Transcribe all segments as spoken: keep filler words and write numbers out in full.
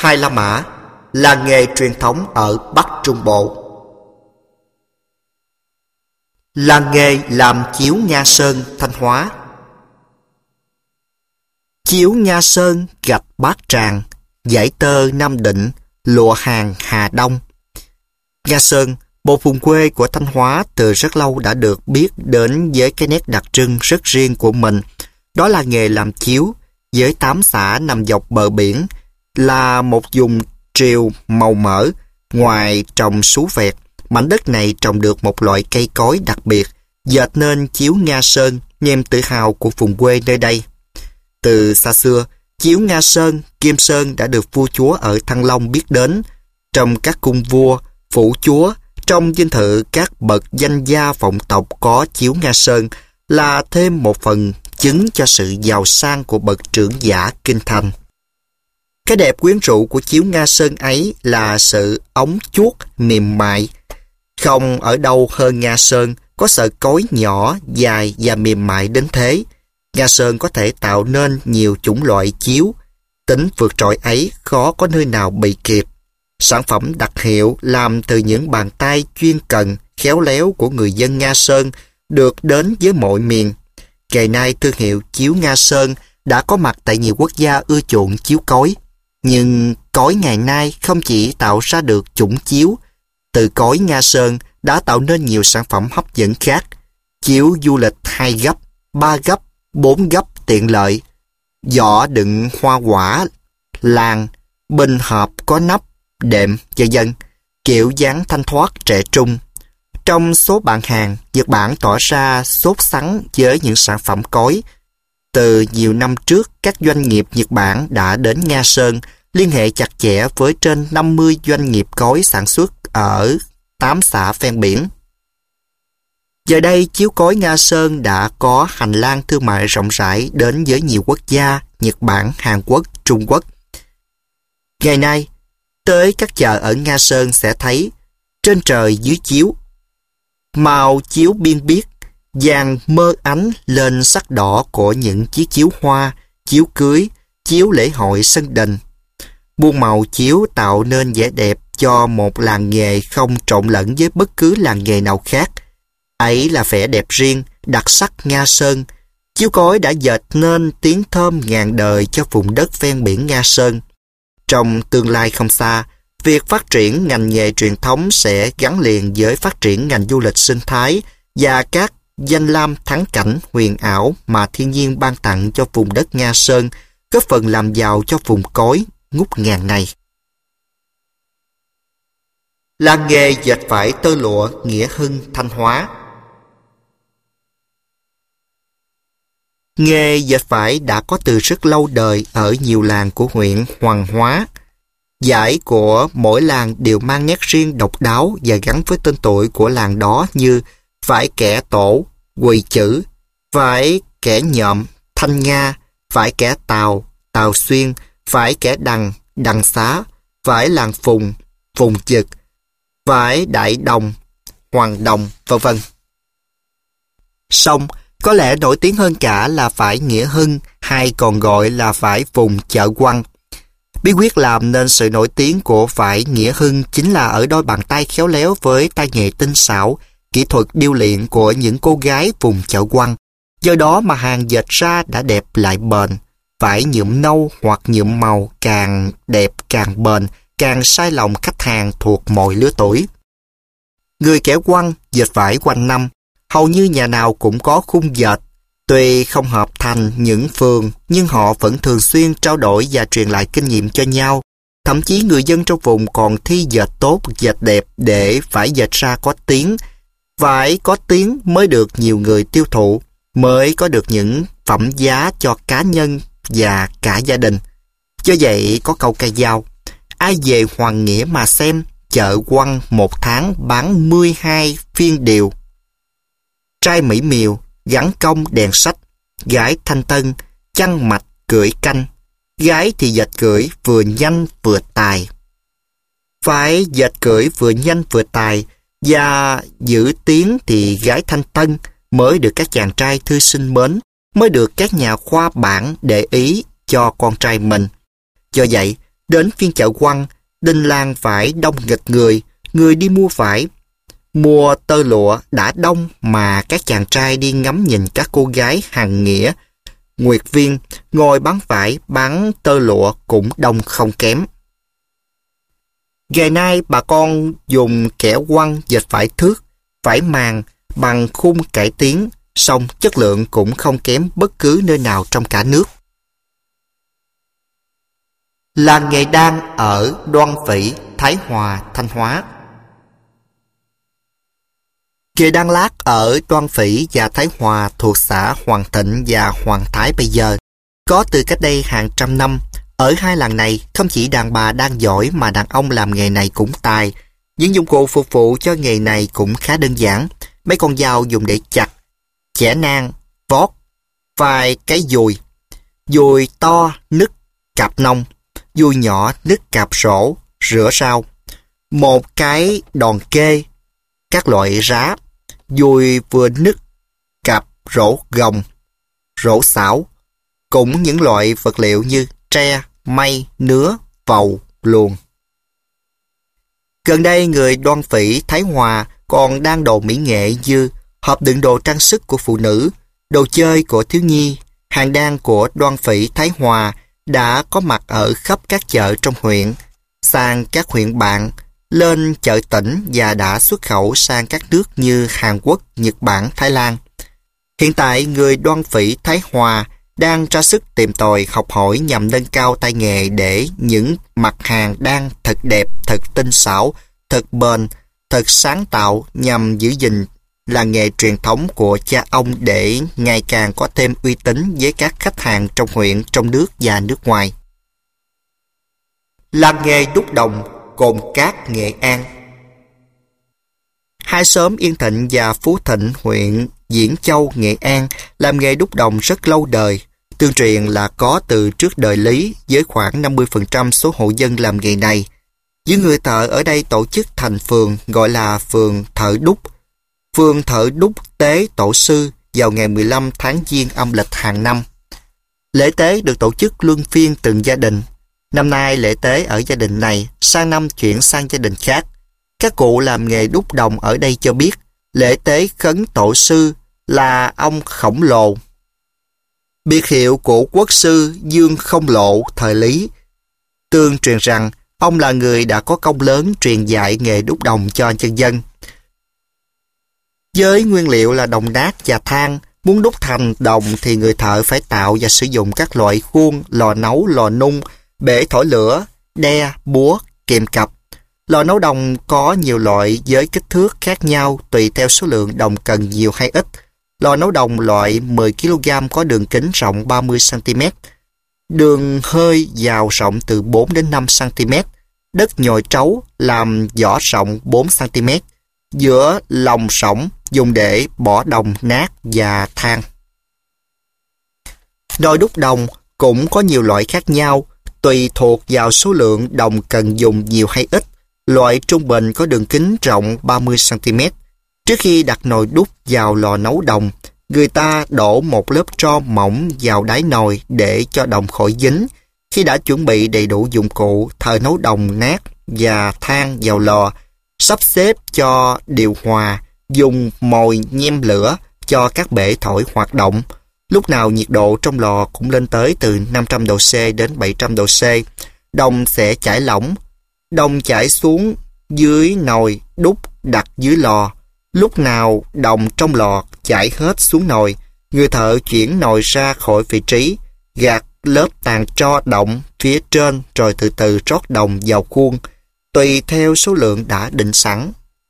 Hai La Mã là nghề truyền thống ở Bắc Trung Bộ. Làng nghề làm chiếu Nga Sơn, Thanh Hóa. Chiếu Nga Sơn, gạch Bát Tràng, dải tơ Nam Định, lụa hàng Hà Đông. Nga Sơn, một vùng quê của Thanh Hóa từ rất lâu đã được biết đến với cái nét đặc trưng rất riêng của mình. Đó là nghề làm chiếu, với tám xã nằm dọc bờ biển, là một vùng triều màu mỡ. Ngoài trồng sú vẹt, mảnh đất này trồng được một loại cây cối đặc biệt, dệt nên chiếu Nga Sơn, niềm tự hào của vùng quê nơi đây. Từ xa xưa, chiếu Nga Sơn, Kim Sơn đã được vua chúa ở Thăng Long biết đến. Trong các cung vua, phủ chúa, trong dinh thự các bậc danh gia vọng tộc có chiếu Nga Sơn là thêm một phần chứng cho sự giàu sang của bậc trưởng giả kinh thành. Cái đẹp quyến rũ của chiếu Nga Sơn ấy là sự ống chuốt mềm mại. Không ở đâu hơn Nga Sơn có sợi cối nhỏ, dài và mềm mại đến thế. Nga Sơn có thể tạo nên nhiều chủng loại chiếu. Tính vượt trội ấy khó có nơi nào bị kịp. Sản phẩm đặc hiệu làm từ những bàn tay chuyên cần, khéo léo của người dân Nga Sơn được đến với mọi miền. Ngày nay thương hiệu chiếu Nga Sơn đã có mặt tại nhiều quốc gia ưa chuộng chiếu cối. Nhưng cối ngày nay không chỉ tạo ra được chủng chiếu, từ cối Nga Sơn đã tạo nên nhiều sản phẩm hấp dẫn khác. Chiếu du lịch hai gấp, ba gấp, bốn gấp tiện lợi, giỏ đựng hoa quả, làng, bình hộp có nắp, đệm, vân vân, kiểu dáng thanh thoát trẻ trung. Trong số bạn hàng, Nhật Bản tỏ ra sốt sắng với những sản phẩm cối. Từ nhiều năm trước, các doanh nghiệp Nhật Bản đã đến Nga Sơn, liên hệ chặt chẽ với trên năm mươi doanh nghiệp cối sản xuất ở tám xã ven biển. Giờ đây, chiếu cối Nga Sơn đã có hành lang thương mại rộng rãi đến với nhiều quốc gia, Nhật Bản, Hàn Quốc, Trung Quốc. Ngày nay, tới các chợ ở Nga Sơn sẽ thấy trên trời dưới chiếu, màu chiếu biên biếc, vàng mơ ánh lên sắc đỏ của những chiếc chiếu hoa, chiếu cưới, chiếu lễ hội sân đình. Muôn màu chiếu tạo nên vẻ đẹp cho một làng nghề không trộn lẫn với bất cứ làng nghề nào khác. Ấy là vẻ đẹp riêng, đặc sắc Nga Sơn. Chiếu cối đã dệt nên tiếng thơm ngàn đời cho vùng đất ven biển Nga Sơn. Trong tương lai không xa, việc phát triển ngành nghề truyền thống sẽ gắn liền với phát triển ngành du lịch sinh thái và các danh lam thắng cảnh huyền ảo mà thiên nhiên ban tặng cho vùng đất Nga Sơn, góp phần làm giàu cho vùng cối ngút ngàn này. Làng nghề dệt vải tơ lụa Nghĩa Hưng, Thanh Hóa. Nghề dệt vải đã có từ rất lâu đời ở nhiều làng của huyện Hoàng Hóa. Vải của mỗi làng đều mang nét riêng độc đáo và gắn với tên tuổi của làng đó như vải Kẻ Tổ, Quỳ Chữ, vải Kẻ Nhộm, Thanh Nga, vải Kẻ Tàu, Tàu Xuyên, vải Kẻ Đằng, Đằng Xá, vải làng Phùng, Phùng Chực, vải Đại Đồng, Hoàng Đồng, vân vân. Song, có lẽ nổi tiếng hơn cả là vải Nghĩa Hưng, hay còn gọi là vải vùng Chợ Quăng. Bí quyết làm nên sự nổi tiếng của vải Nghĩa Hưng chính là ở đôi bàn tay khéo léo với tay nghề tinh xảo, kỹ thuật điêu luyện của những cô gái vùng Chợ Quăng. Do đó mà hàng dệt ra đã đẹp lại bền. Vải nhuộm nâu hoặc nhuộm màu càng đẹp càng bền, càng sai lòng khách hàng thuộc mọi lứa tuổi. Người kẻ Quăng dệt vải quanh năm, hầu như nhà nào cũng có khung dệt. Tuy không hợp thành những phường, nhưng họ vẫn thường xuyên trao đổi và truyền lại kinh nghiệm cho nhau. Thậm chí người dân trong vùng còn thi dệt tốt, dệt đẹp để vải dệt ra có tiếng. Vải có tiếng mới được nhiều người tiêu thụ, mới có được những phẩm giá cho cá nhân và cả gia đình. Do vậy có câu ca dao: ai về Hoàng Nghĩa mà xem, chợ Quăng một tháng bán mười hai phiên điều. Trai mỹ miều, gắn công đèn sách, gái thanh tân, chăn mạch cưỡi canh. Gái thì dệt cưỡi vừa nhanh vừa tài. Phải dệt cưỡi vừa nhanh vừa tài và giữ tiếng thì gái thanh tân mới được các chàng trai thư sinh mến, mới được các nhà khoa bảng để ý cho con trai mình. Do vậy, Đến phiên chợ Quăng, đình làng vải đông nghịch người, người đi mua vải. Mua tơ lụa đã đông mà các chàng trai đi ngắm nhìn các cô gái hàng nghĩa, nguyệt viên, ngồi bán vải, bán tơ lụa cũng đông không kém. Ngày nay bà con dùng kẻ quăng dệt vải thước, vải màng bằng khung cải tiến, song chất lượng cũng không kém bất cứ nơi nào trong cả nước. Làng nghề đan ở Đoan Vĩ, Thái Hòa, Thanh Hóa. Nghề đan lát ở Đoan Vĩ và Thái Hòa thuộc xã Hoàng Thịnh và Hoàng Thái bây giờ có từ cách đây hàng trăm năm. Ở hai làng này không chỉ đàn bà đan giỏi mà đàn ông làm nghề này cũng tài. Những dụng cụ phục vụ cho nghề này cũng khá đơn giản. Mấy con dao dùng để chặt, chẻ nang, vót, vài cái dùi. Dùi to nứt cạp nông, dùi nhỏ nứt cạp rổ, rửa rau. Một cái đòn kê, các loại rá, dùi vừa nứt cạp rổ gồng, rổ xảo, cũng những loại vật liệu như tre, mây, nứa, vầu, luồng. Gần đây người Đoan Vĩ, Thái Hòa còn đan đồ mỹ nghệ như hộp đựng đồ trang sức của phụ nữ, đồ chơi của thiếu nhi. Hàng đan của Đoan Vĩ, Thái Hòa đã có mặt ở khắp các chợ trong huyện, sang các huyện bạn, lên chợ tỉnh và đã xuất khẩu sang các nước như Hàn Quốc, Nhật Bản, Thái Lan. Hiện tại, người Đoan Vĩ, Thái Hòa đang ra sức tìm tòi học hỏi nhằm nâng cao tay nghề để những mặt hàng đan thật đẹp, thật tinh xảo, thật bền, thật sáng tạo nhằm giữ gìn làng nghề truyền thống của cha ông để ngày càng có thêm uy tín với các khách hàng trong huyện, trong nước và nước ngoài. Làng nghề đúc đồng Cồn Cát, Nghệ An. Hai xóm Yên Thịnh và Phú Thịnh, huyện Diễn Châu, Nghệ An làm nghề đúc đồng rất lâu đời. Tương truyền là có từ trước đời Lý với khoảng năm mươi phần trăm số hộ dân làm nghề này. Những người thợ ở đây tổ chức thành phường gọi là phường thợ đúc. Phường thợ đúc tế tổ sư vào ngày mười lăm tháng Giêng âm lịch hàng năm. Lễ tế được tổ chức luân phiên từng gia đình. Năm nay lễ tế ở gia đình này, sang năm chuyển sang gia đình khác. Các cụ làm nghề đúc đồng ở đây cho biết, lễ tế khấn tổ sư là ông Khổng Lồ. Biệt hiệu của quốc sư Dương Không Lộ thời Lý. Tương truyền rằng, ông là người đã có công lớn truyền dạy nghề đúc đồng cho nhân dân. Với nguyên liệu là đồng nát và than, muốn đúc thành đồng thì người thợ phải tạo và sử dụng các loại khuôn, lò nấu, lò nung, bể thổi lửa, đe, búa, kìm cặp. Lò nấu đồng có nhiều loại với kích thước khác nhau tùy theo số lượng đồng cần nhiều hay ít. Lò nấu đồng loại mười ki lô gam có đường kính rộng ba mươi xăng ti mét, đường hơi vào rộng từ bốn đến năm xăng ti mét, đất nhồi trấu làm vỏ rộng bốn xăng ti mét, giữa lòng sổng dùng để bỏ đồng nát và than. Nồi đúc đồng cũng có nhiều loại khác nhau, tùy thuộc vào số lượng đồng cần dùng nhiều hay ít. Loại trung bình có đường kính rộng ba mươi xăng ti mét. Trước khi đặt nồi đúc vào lò nấu đồng, người ta đổ một lớp tro mỏng vào đáy nồi để cho đồng khỏi dính. Khi đã chuẩn bị đầy đủ dụng cụ, thợ nấu đồng nát và than vào lò, sắp xếp cho điều hòa, dùng mồi nhem lửa cho các bể thổi hoạt động. Lúc nào nhiệt độ trong lò cũng lên tới từ năm trăm độ C đến bảy trăm độ C. Đồng sẽ chảy lỏng. Đồng chảy xuống dưới nồi đúc đặt dưới lò. Lúc nào đồng trong lò chảy hết xuống nồi, người thợ chuyển nồi ra khỏi vị trí, gạt lớp tàn tro động phía trên rồi từ từ rót đồng vào khuôn, tùy theo số lượng đã định sẵn.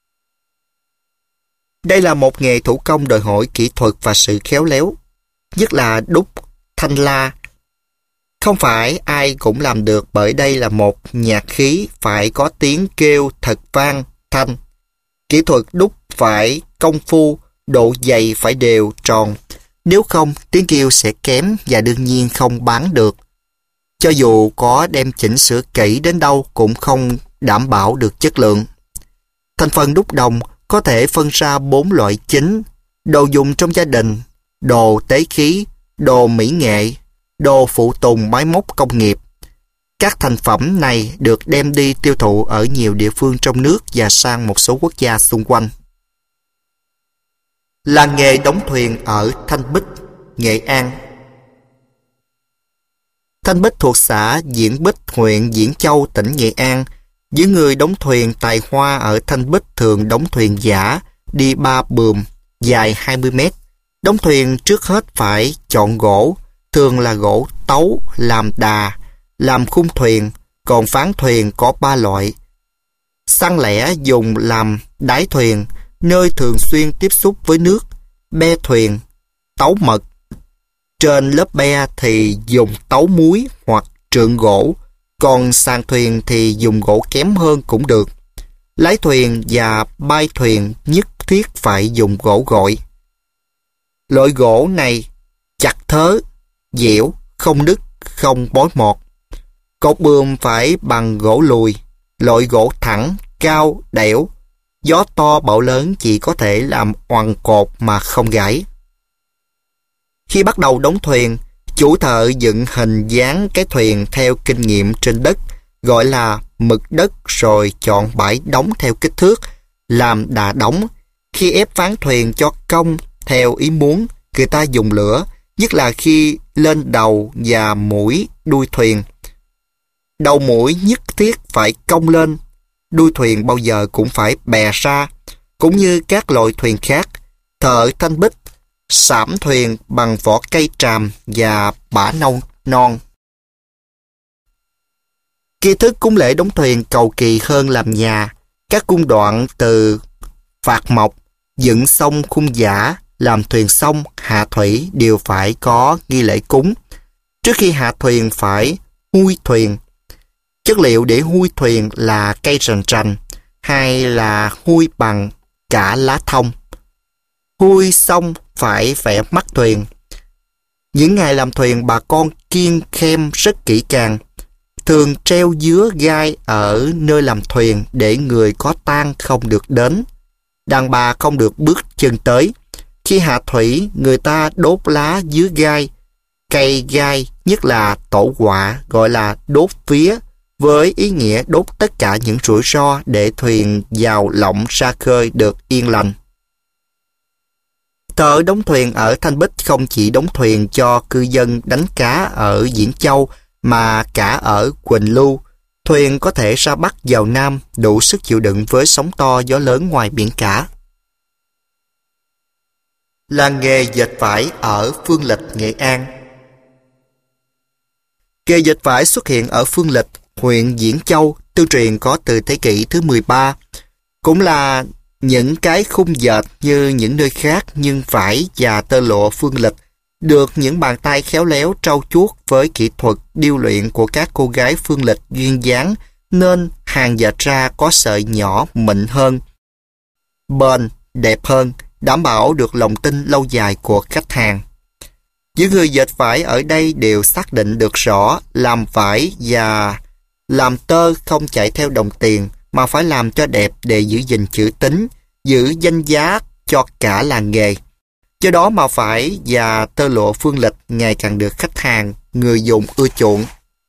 Đây là một nghề thủ công đòi hỏi kỹ thuật và sự khéo léo, nhất là đúc thanh la. Không phải ai cũng làm được bởi đây là một nhạc khí phải có tiếng kêu thật vang thanh. Kỹ thuật đúc phải công phu, độ dày phải đều, tròn. Nếu không, tiếng kêu sẽ kém và đương nhiên không bán được. Cho dù có đem chỉnh sửa kỹ đến đâu cũng không đảm bảo được chất lượng. Thành phần đúc đồng có thể phân ra bốn loại chính: đồ dùng trong gia đình, đồ tế khí, đồ mỹ nghệ, đồ phụ tùng máy móc công nghiệp. Các thành phẩm này được đem đi tiêu thụ ở nhiều địa phương trong nước và sang một số quốc gia xung quanh. Làng nghề đóng thuyền ở Thanh Bích, Nghệ An. Thanh Bích thuộc xã Diễn Bích, huyện Diễn Châu, tỉnh Nghệ An. Những người đóng thuyền tài hoa ở Thanh Bích thường đóng thuyền giả, đi ba buồm, dài hai mươi mét. Đóng thuyền trước hết phải chọn gỗ, thường là gỗ tấu, làm đà, làm khung thuyền, còn ván thuyền có ba loại. Xăng lẻ dùng làm đáy thuyền, nơi thường xuyên tiếp xúc với nước, be thuyền, tấu mật. Trên lớp be thì dùng tấu muối hoặc trượng gỗ, còn sàn thuyền thì dùng gỗ kém hơn cũng được. Lái thuyền và bay thuyền nhất thiết phải dùng gỗ gội. Loại gỗ này chặt thớ, dẻo, không nứt, không bói mọt. Cột buồm phải bằng gỗ lùi, loại gỗ thẳng, cao, đẽo. Gió to bão lớn chỉ có thể làm oằn cột mà không gãy. Khi bắt đầu đóng thuyền, chủ thợ dựng hình dáng cái thuyền theo kinh nghiệm trên đất, gọi là mực đất, rồi chọn bãi đóng theo kích thước, làm đà đóng. Khi ép ván thuyền cho cong theo ý muốn, người ta dùng lửa, nhất là khi lên đầu và mũi đuôi thuyền. Đầu mũi nhất thiết phải cong lên, đuôi thuyền bao giờ cũng phải bè ra. Cũng như các loại thuyền khác, thợ Thanh Bích sảm thuyền bằng vỏ cây tràm và bã nâu non. Nghi thức cúng lễ đóng thuyền cầu kỳ hơn làm nhà. Các cung đoạn từ phạt mộc, dựng xong khung giả, làm thuyền xong, hạ thủy đều phải có nghi lễ cúng. Trước khi hạ thuyền phải hui thuyền. Chất liệu để hui thuyền là cây rành rành, hay là hui bằng cả lá thông. Hui xong phải vẽ mắt thuyền. Những ngày làm thuyền, bà con kiêng khem rất kỹ càng, thường treo dứa gai ở nơi làm thuyền để người có tang không được đến. Đàn bà không được bước chân tới. Khi hạ thủy, người ta đốt lá dứa gai, cây gai, nhất là tổ quạ, gọi là đốt vía, với ý nghĩa đốt tất cả những rủi ro để thuyền vào lộng ra khơi được yên lành. Thợ đóng thuyền ở Thanh Bích không chỉ đóng thuyền cho cư dân đánh cá ở Diễn Châu, mà cả ở Quỳnh Lưu. Thuyền có thể ra Bắc vào Nam, đủ sức chịu đựng với sóng to gió lớn ngoài biển cả. Làng nghề dệt vải ở Phương Lịch, Nghệ An. Nghề dệt vải xuất hiện ở Phương Lịch, huyện Diễn Châu, tương truyền có từ thế kỷ thứ mười ba. Cũng là những cái khung dệt như những nơi khác, nhưng vải và tơ lụa Phương Lịch được những bàn tay khéo léo trau chuốt với kỹ thuật điêu luyện của các cô gái Phương Lịch duyên dáng, nên hàng dệt ra có sợi nhỏ mịn hơn, bền, đẹp hơn, đảm bảo được lòng tin lâu dài của khách hàng. Những người dệt vải ở đây đều xác định được rõ làm vải và làm tơ không chạy theo đồng tiền, mà phải làm cho đẹp để giữ gìn chữ tín, giữ danh giá cho cả làng nghề. Do đó mà vải và tơ lụa Phương Lịch ngày càng được khách hàng, người dùng ưa chuộng.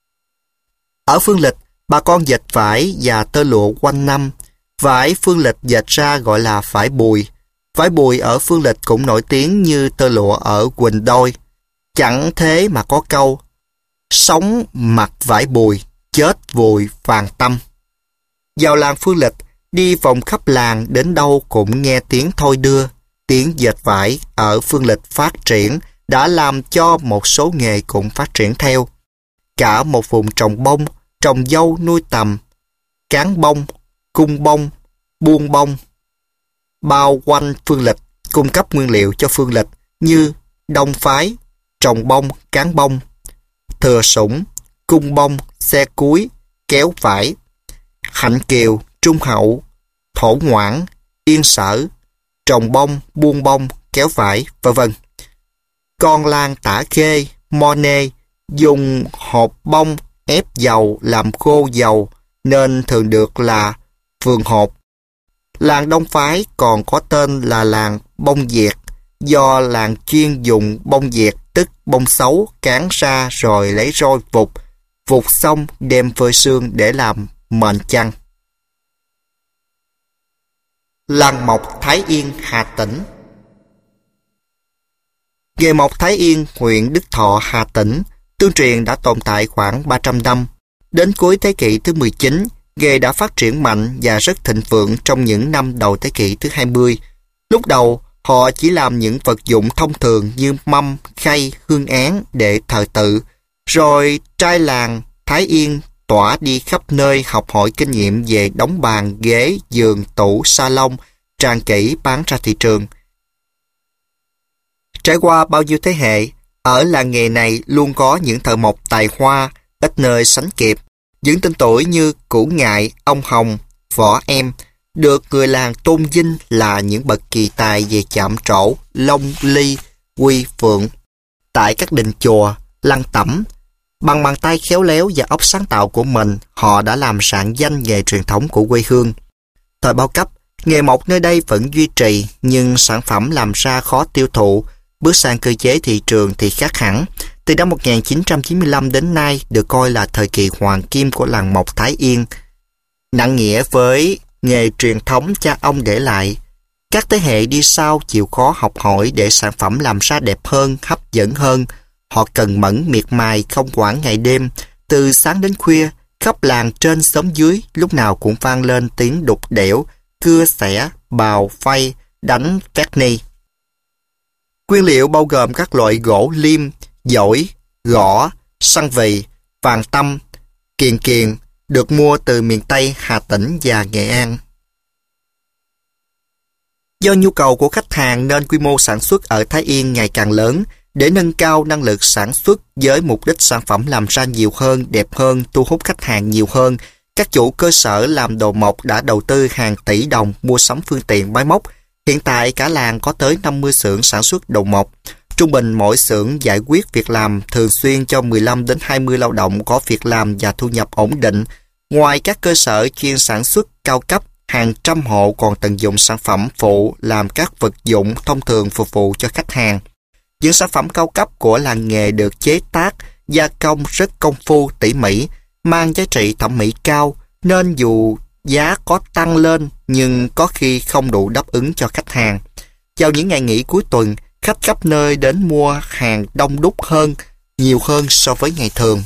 Ở Phương Lịch, bà con dệt vải và tơ lụa quanh năm. Vải Phương Lịch dệt ra gọi là vải bùi. Vải bùi ở Phương Lịch cũng nổi tiếng như tơ lụa ở Quỳnh Đôi. Chẳng thế mà có câu: sống mặc vải bùi, chết vùi vàng tâm. Vào làng Phương Lịch, đi vòng khắp làng, đến đâu cũng nghe tiếng thôi đưa. Tiếng dệt vải ở Phương Lịch phát triển đã làm cho một số nghề cũng phát triển theo. Cả một vùng trồng bông, trồng dâu, nuôi tầm, cán bông, cung bông, buôn bông, bao quanh Phương Lịch, cung cấp nguyên liệu cho Phương Lịch như đông phái, trồng bông, cán bông, thừa sủng, cung bông, xe cuối, kéo vải, Hạnh Kiều, Trung Hậu, Thổ Ngoãn, Yên Sở, trồng bông, buôn bông, kéo vải, vân vân. Còn làng Tả Khê, Mo Nê dùng hộp bông ép dầu làm khô dầu nên thường được là vườn hộp. Làng Đông Phái còn có tên là làng Bông Diệt, do làng chuyên dùng bông diệt, tức bông xấu, cán ra rồi lấy roi vụt, vụt xong đem phơi sương để làm mền chăn. Làng mộc Thái Yên, Hà Tĩnh. Nghề mộc Thái Yên, huyện Đức Thọ, Hà Tĩnh, tương truyền đã tồn tại khoảng ba trăm năm. Đến cuối thế kỷ thứ mười chín, nghề đã phát triển mạnh và rất thịnh vượng trong những năm đầu thế kỷ thứ hai mươi. Lúc đầu, họ chỉ làm những vật dụng thông thường như mâm, khay, hương án để thờ tự. Rồi trai làng Thái Yên tỏa đi khắp nơi học hỏi kinh nghiệm về đóng bàn, ghế, giường, tủ, salon, trang kỹ bán ra thị trường. Trải qua bao nhiêu thế hệ, ở làng nghề này luôn có những thợ mộc tài hoa, ít nơi sánh kịp. Những tên tuổi như Củ Ngại, ông Hồng, Võ Em được người làng tôn vinh là những bậc kỳ tài về chạm trổ, lông, ly, quy, phượng. Tại các đình chùa, lăng tẩm, bằng bàn tay khéo léo và óc sáng tạo của mình, họ đã làm rạng danh nghề truyền thống của quê hương. Thời bao cấp, nghề mộc nơi đây vẫn duy trì, nhưng sản phẩm làm ra khó tiêu thụ. Bước sang cơ chế thị trường thì khác hẳn. Từ năm một nghìn chín trăm chín mươi lăm đến nay được coi là thời kỳ hoàng kim của làng mộc Thái Yên. Nặng nghĩa với nghề truyền thống cha ông để lại, các thế hệ đi sau chịu khó học hỏi để sản phẩm làm ra đẹp hơn, hấp dẫn hơn. Họ cần mẫn miệt mài không quản ngày đêm, từ sáng đến khuya, khắp làng trên xóm dưới lúc nào cũng vang lên tiếng đục đẽo, cưa xẻ, bào phay, đánh vét ni. Nguyên liệu bao gồm các loại gỗ liêm, dổi, gõ, săn vì, vàng tâm, kiền kiền, được mua từ miền Tây, Hà Tĩnh và Nghệ An. Do nhu cầu của khách hàng nên quy mô sản xuất ở Thái Yên ngày càng lớn. Để nâng cao năng lực sản xuất với mục đích sản phẩm làm ra nhiều hơn, đẹp hơn, thu hút khách hàng nhiều hơn, các chủ cơ sở làm đồ mộc đã đầu tư hàng tỷ đồng mua sắm phương tiện máy móc. Hiện tại cả làng có tới năm mươi xưởng sản xuất đồ mộc. Trung bình mỗi xưởng giải quyết việc làm thường xuyên cho mười lăm đến hai mươi lao động có việc làm và thu nhập ổn định. Ngoài các cơ sở chuyên sản xuất cao cấp, hàng trăm hộ còn tận dụng sản phẩm phụ làm các vật dụng thông thường phục vụ cho khách hàng. Những sản phẩm cao cấp của làng nghề được chế tác, gia công rất công phu tỉ mỉ, mang giá trị thẩm mỹ cao, nên dù giá có tăng lên nhưng có khi không đủ đáp ứng cho khách hàng. Vào những ngày nghỉ cuối tuần, khách khắp nơi đến mua hàng đông đúc hơn, nhiều hơn so với ngày thường.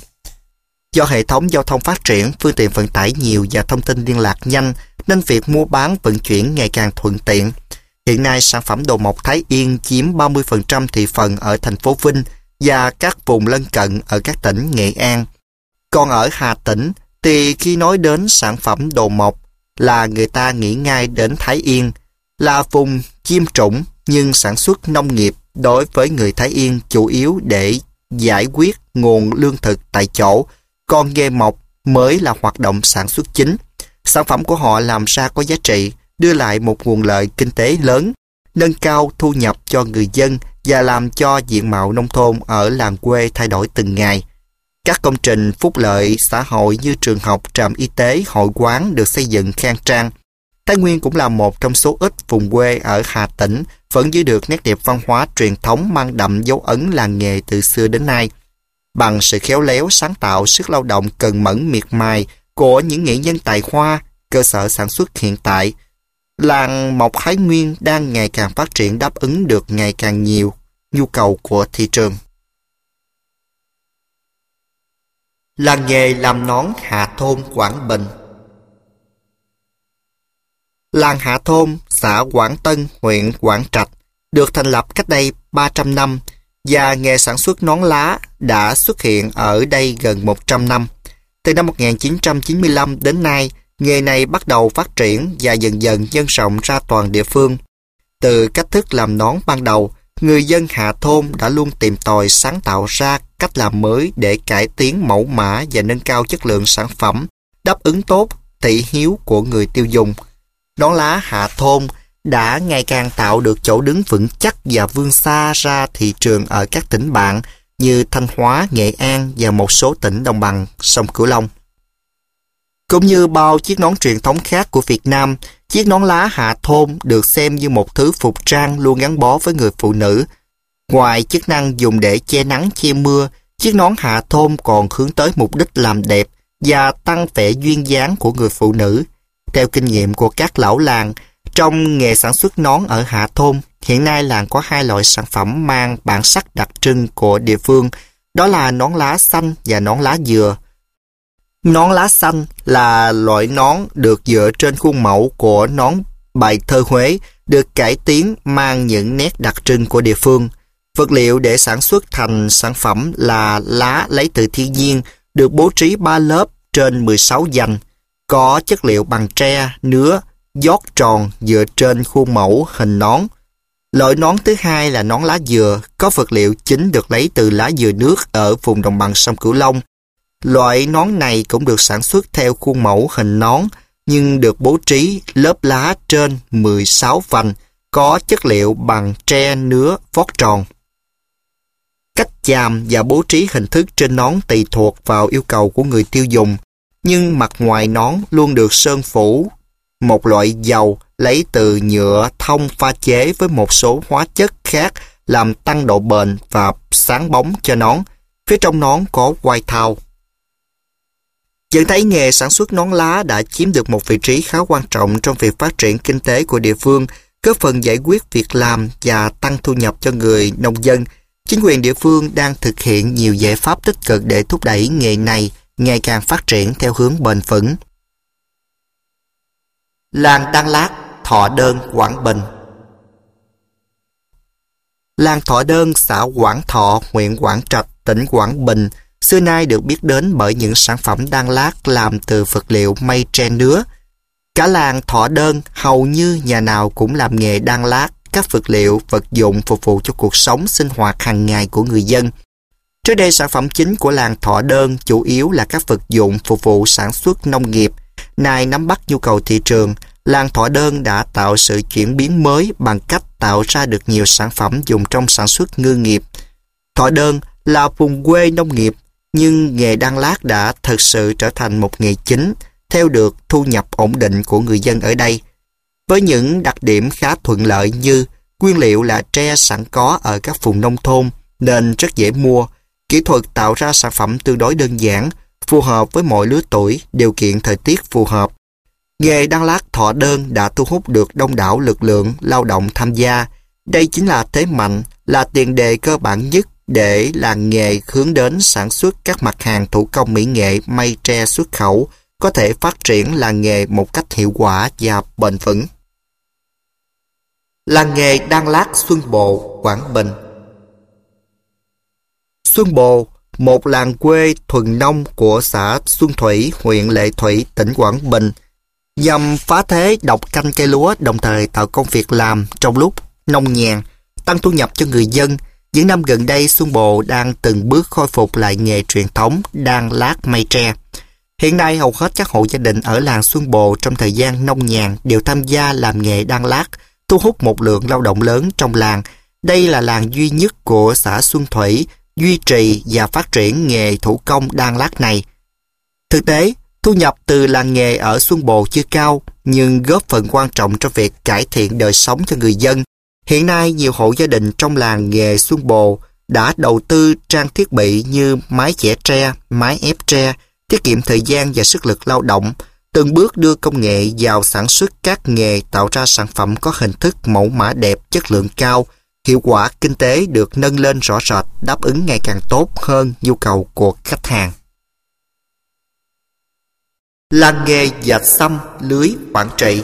Do hệ thống giao thông phát triển, phương tiện vận tải nhiều và thông tin liên lạc nhanh, nên việc mua bán vận chuyển ngày càng thuận tiện. Hiện nay, sản phẩm đồ mộc Thái Yên chiếm ba mươi phần trăm thị phần ở thành phố Vinh và các vùng lân cận ở các tỉnh Nghệ An. Còn ở Hà Tĩnh, thì khi nói đến sản phẩm đồ mộc là người ta nghĩ ngay đến Thái Yên, là vùng chiêm trũng nhưng sản xuất nông nghiệp đối với người Thái Yên chủ yếu để giải quyết nguồn lương thực tại chỗ, còn nghề mộc mới là hoạt động sản xuất chính. Sản phẩm của họ làm ra có giá trị, đưa lại một nguồn lợi kinh tế lớn, nâng cao thu nhập cho người dân và làm cho diện mạo nông thôn ở làng quê thay đổi từng ngày. Các công trình phúc lợi xã hội như trường học, trạm y tế, hội quán được xây dựng khang trang. Thái Nguyên cũng là một trong số ít vùng quê ở Hà Tĩnh vẫn giữ được nét đẹp văn hóa truyền thống mang đậm dấu ấn làng nghề từ xưa đến nay. Bằng sự khéo léo, sáng tạo, sức lao động cần mẫn miệt mài của những nghệ nhân tài hoa, cơ sở sản xuất hiện tại, làng mộc Thái Nguyên đang ngày càng phát triển, đáp ứng được ngày càng nhiều nhu cầu của thị trường. Làng nghề làm nón Hạ Thôn, Quảng Bình. Làng Hạ Thôn, xã Quảng Tân, huyện Quảng Trạch, được thành lập cách đây ba trăm năm và nghề sản xuất nón lá đã xuất hiện ở đây gần một trăm năm. Từ năm một nghìn chín trăm chín mươi lăm đến nay, nghề này bắt đầu phát triển và dần dần nhân rộng ra toàn địa phương. Từ cách thức làm nón ban đầu, người dân Hạ Thôn đã luôn tìm tòi sáng tạo ra cách làm mới để cải tiến mẫu mã và nâng cao chất lượng sản phẩm, đáp ứng tốt thị hiếu của người tiêu dùng. Nón lá Hạ Thôn đã ngày càng tạo được chỗ đứng vững chắc và vươn xa ra thị trường ở các tỉnh bạn như Thanh Hóa, Nghệ An và một số tỉnh đồng bằng sông Cửu Long. Cũng như bao chiếc nón truyền thống khác của Việt Nam, chiếc nón lá Hạ Thôn được xem như một thứ phục trang luôn gắn bó với người phụ nữ. Ngoài chức năng dùng để che nắng che mưa, Chiếc nón hạ thôn còn hướng tới mục đích làm đẹp và tăng vẻ duyên dáng của người phụ nữ. Theo kinh nghiệm của các lão làng, trong nghề sản xuất nón ở hạ thôn, hiện nay làng có hai loại sản phẩm mang bản sắc đặc trưng của địa phương, đó là nón lá xanh và nón lá dừa. Nón lá xanh là loại nón được dựa trên khuôn mẫu của nón bài thơ Huế, được cải tiến mang những nét đặc trưng của địa phương. Vật liệu để sản xuất thành sản phẩm là lá lấy từ thiên nhiên, được bố trí ba lớp trên mười sáu dành, có chất liệu bằng tre, nứa, giót tròn dựa trên khuôn mẫu hình nón. Loại nón thứ hai là nón lá dừa, có vật liệu chính được lấy từ lá dừa nước ở vùng đồng bằng sông Cửu Long. Loại nón này cũng được sản xuất theo khuôn mẫu hình nón, nhưng được bố trí lớp lá trên mười sáu vành, có chất liệu bằng tre, nứa, vót tròn. Cách chàm và bố trí hình thức trên nón tùy thuộc vào yêu cầu của người tiêu dùng, nhưng mặt ngoài nón luôn được sơn phủ một loại dầu lấy từ nhựa thông pha chế với một số hóa chất khác làm tăng độ bền và sáng bóng cho nón. Phía trong nón có quai thau. Nhận thấy nghề sản xuất nón lá đã chiếm được một vị trí khá quan trọng trong việc phát triển kinh tế của địa phương, góp phần giải quyết việc làm và tăng thu nhập cho người nông dân. Chính quyền địa phương đang thực hiện nhiều giải pháp tích cực để thúc đẩy nghề này ngày càng phát triển theo hướng bền vững. Làng Đan Lát, Thọ Đơn, Quảng Bình. Làng Thọ Đơn, xã Quảng Thọ, huyện Quảng Trạch, tỉnh Quảng Bình, xưa nay được biết đến bởi những sản phẩm đan lát làm từ vật liệu mây tre nứa. Cả làng Thọ Đơn hầu như nhà nào cũng làm nghề đan lát, các vật liệu, vật dụng phục vụ cho cuộc sống sinh hoạt hàng ngày của người dân. Trước đây, sản phẩm chính của làng Thọ Đơn chủ yếu là các vật dụng phục vụ sản xuất nông nghiệp. Nay nắm bắt nhu cầu thị trường, làng Thọ Đơn đã tạo sự chuyển biến mới bằng cách tạo ra được nhiều sản phẩm dùng trong sản xuất ngư nghiệp. Thọ Đơn là vùng quê nông nghiệp, nhưng nghề đan lát đã thực sự trở thành một nghề chính, theo được thu nhập ổn định của người dân ở đây. Với những đặc điểm khá thuận lợi như nguyên liệu là tre sẵn có ở các vùng nông thôn nên rất dễ mua, kỹ thuật tạo ra sản phẩm tương đối đơn giản, phù hợp với mọi lứa tuổi, điều kiện thời tiết phù hợp. Nghề đan lát Thọ Đơn đã thu hút được đông đảo lực lượng lao động tham gia. Đây chính là thế mạnh, là tiền đề cơ bản nhất để làng nghề hướng đến sản xuất các mặt hàng thủ công mỹ nghệ mây tre xuất khẩu có thể phát triển làng nghề một cách hiệu quả và bền vững. Làng nghề đan lát Xuân Bồ, Quảng Bình. Xuân Bồ, một làng quê thuần nông của xã Xuân Thủy, huyện Lệ Thủy, tỉnh Quảng Bình, nhằm phá thế độc canh cây lúa, đồng thời tạo công việc làm trong lúc nông nhàn, tăng thu nhập cho người dân. Những năm gần đây, Xuân Bồ đang từng bước khôi phục lại nghề truyền thống đan lát mây tre. Hiện nay, hầu hết các hộ gia đình ở làng Xuân Bồ trong thời gian nông nhàn đều tham gia làm nghề đan lát, thu hút một lượng lao động lớn trong làng. Đây là làng duy nhất của xã Xuân Thủy duy trì và phát triển nghề thủ công đan lát này. Thực tế, thu nhập từ làng nghề ở Xuân Bồ chưa cao, nhưng góp phần quan trọng trong việc cải thiện đời sống cho người dân. Hiện nay, nhiều hộ gia đình trong làng nghề Xuân Bồ đã đầu tư trang thiết bị như máy chẻ tre, máy ép tre, tiết kiệm thời gian và sức lực lao động, từng bước đưa công nghệ vào sản xuất các nghề tạo ra sản phẩm có hình thức mẫu mã đẹp, chất lượng cao, hiệu quả kinh tế được nâng lên rõ rệt, đáp ứng ngày càng tốt hơn nhu cầu của khách hàng. Làng nghề dệt xăm lưới Quảng Trị.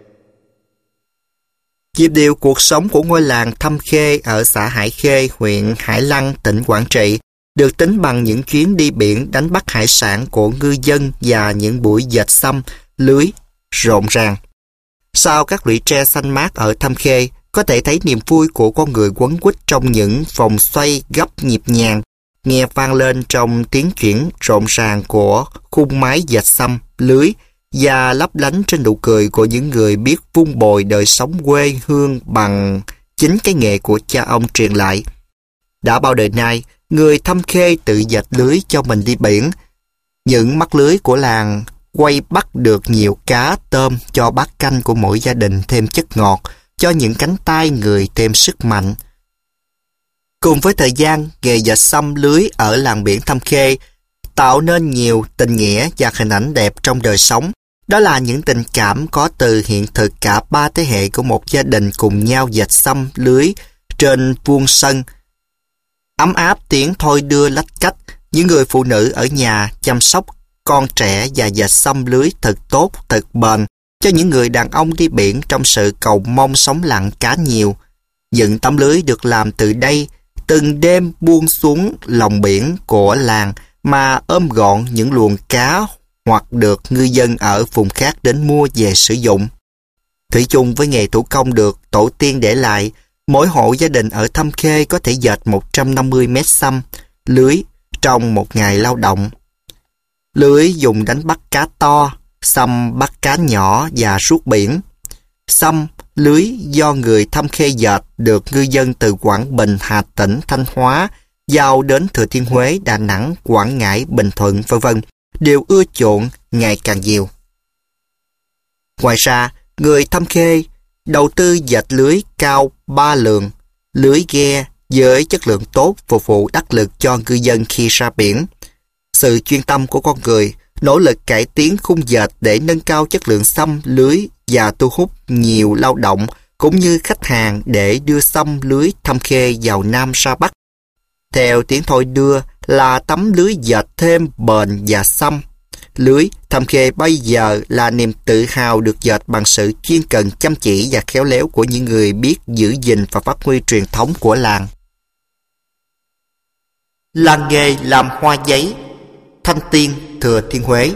Nhịp điệu cuộc sống của ngôi làng Thâm Khê ở xã Hải Khê, huyện Hải Lăng, tỉnh Quảng Trị được tính bằng những chuyến đi biển đánh bắt hải sản của ngư dân và những buổi dệt xăm lưới rộn ràng. Sau các lũy tre xanh mát ở Thâm Khê, có thể thấy niềm vui của con người quấn quýt trong những vòng xoay gấp nhịp nhàng, nghe vang lên trong tiếng chuyển rộn ràng của khung máy dệt xăm lưới và lấp lánh trên nụ cười của những người biết vun bồi đời sống quê hương bằng chính cái nghề của cha ông truyền lại. Đã bao đời nay, người Thâm Khê tự dệt lưới cho mình đi biển. Những mắt lưới của làng quay bắt được nhiều cá, tôm cho bát canh của mỗi gia đình thêm chất ngọt, cho những cánh tay người thêm sức mạnh. Cùng với thời gian, nghề dệt xăm lưới ở làng biển Thâm Khê tạo nên nhiều tình nghĩa và hình ảnh đẹp trong đời sống. Đó là những tình cảm có từ hiện thực cả ba thế hệ của một gia đình cùng nhau dệt xăm lưới trên vuông sân. Ấm áp tiếng thôi đưa lách cách, những người phụ nữ ở nhà chăm sóc con trẻ và dệt xăm lưới thật tốt, thật bền cho những người đàn ông đi biển trong sự cầu mong sống lặng cá nhiều. Dựng tấm lưới được làm từ đây, từng đêm buông xuống lòng biển của làng mà ôm gọn những luồng cá hoặc được ngư dân ở vùng khác đến mua về sử dụng. Thủy chung với nghề thủ công được tổ tiên để lại, mỗi hộ gia đình ở Thâm Khê có thể dệt một trăm năm mươi mét xăm lưới trong một ngày lao động. Lưới dùng đánh bắt cá to, xăm bắt cá nhỏ và ruốc biển. Xăm lưới do người Thâm Khê dệt được ngư dân từ Quảng Bình, Hà Tĩnh, Thanh Hóa giao đến Thừa Thiên Huế, Đà Nẵng, Quảng Ngãi, Bình Thuận, vân vân đều ưa chuộng ngày càng nhiều. Ngoài ra, người Thâm Khê đầu tư dệt lưới cao ba lường, lưới ghe với chất lượng tốt phục vụ đắc lực cho ngư dân khi ra biển. Sự chuyên tâm của con người, nỗ lực cải tiến khung dệt để nâng cao chất lượng xăm lưới và thu hút nhiều lao động cũng như khách hàng để đưa xăm lưới Thâm Khê vào Nam ra Bắc. Theo tiếng thôi đưa là tấm lưới dệt thêm bền và xăm. Lưới Thâm Khê bây giờ là niềm tự hào được dệt bằng sự chuyên cần, chăm chỉ và khéo léo của những người biết giữ gìn và phát huy truyền thống của làng. Làng nghề làm hoa giấy Thanh Tiên, Thừa Thiên Huế.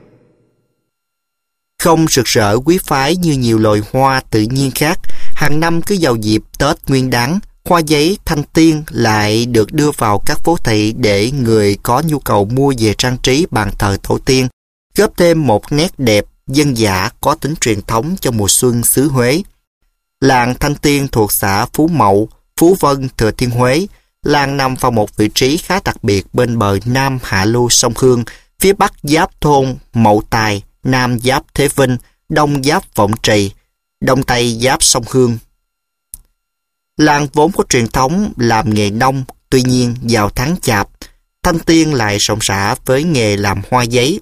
Không rực rỡ quý phái như nhiều loài hoa tự nhiên khác, hàng năm cứ vào dịp Tết Nguyên Đán, hoa giấy Thanh Tiên lại được đưa vào các phố thị để người có nhu cầu mua về trang trí bàn thờ tổ tiên, góp thêm một nét đẹp dân dã có tính truyền thống cho mùa xuân xứ Huế. Làng Thanh Tiên thuộc xã Phú Mậu, Phú Vân, Thừa Thiên Huế. Làng nằm vào một vị trí khá đặc biệt bên bờ nam hạ lưu sông Hương, phía bắc giáp thôn Mậu Tài, nam giáp Thế Vinh, đông giáp Vọng Trì, đông tây giáp sông Hương. Làng vốn có truyền thống làm nghề nông, tuy nhiên vào tháng Chạp, Thanh Tiên lại rộng rã với nghề làm hoa giấy.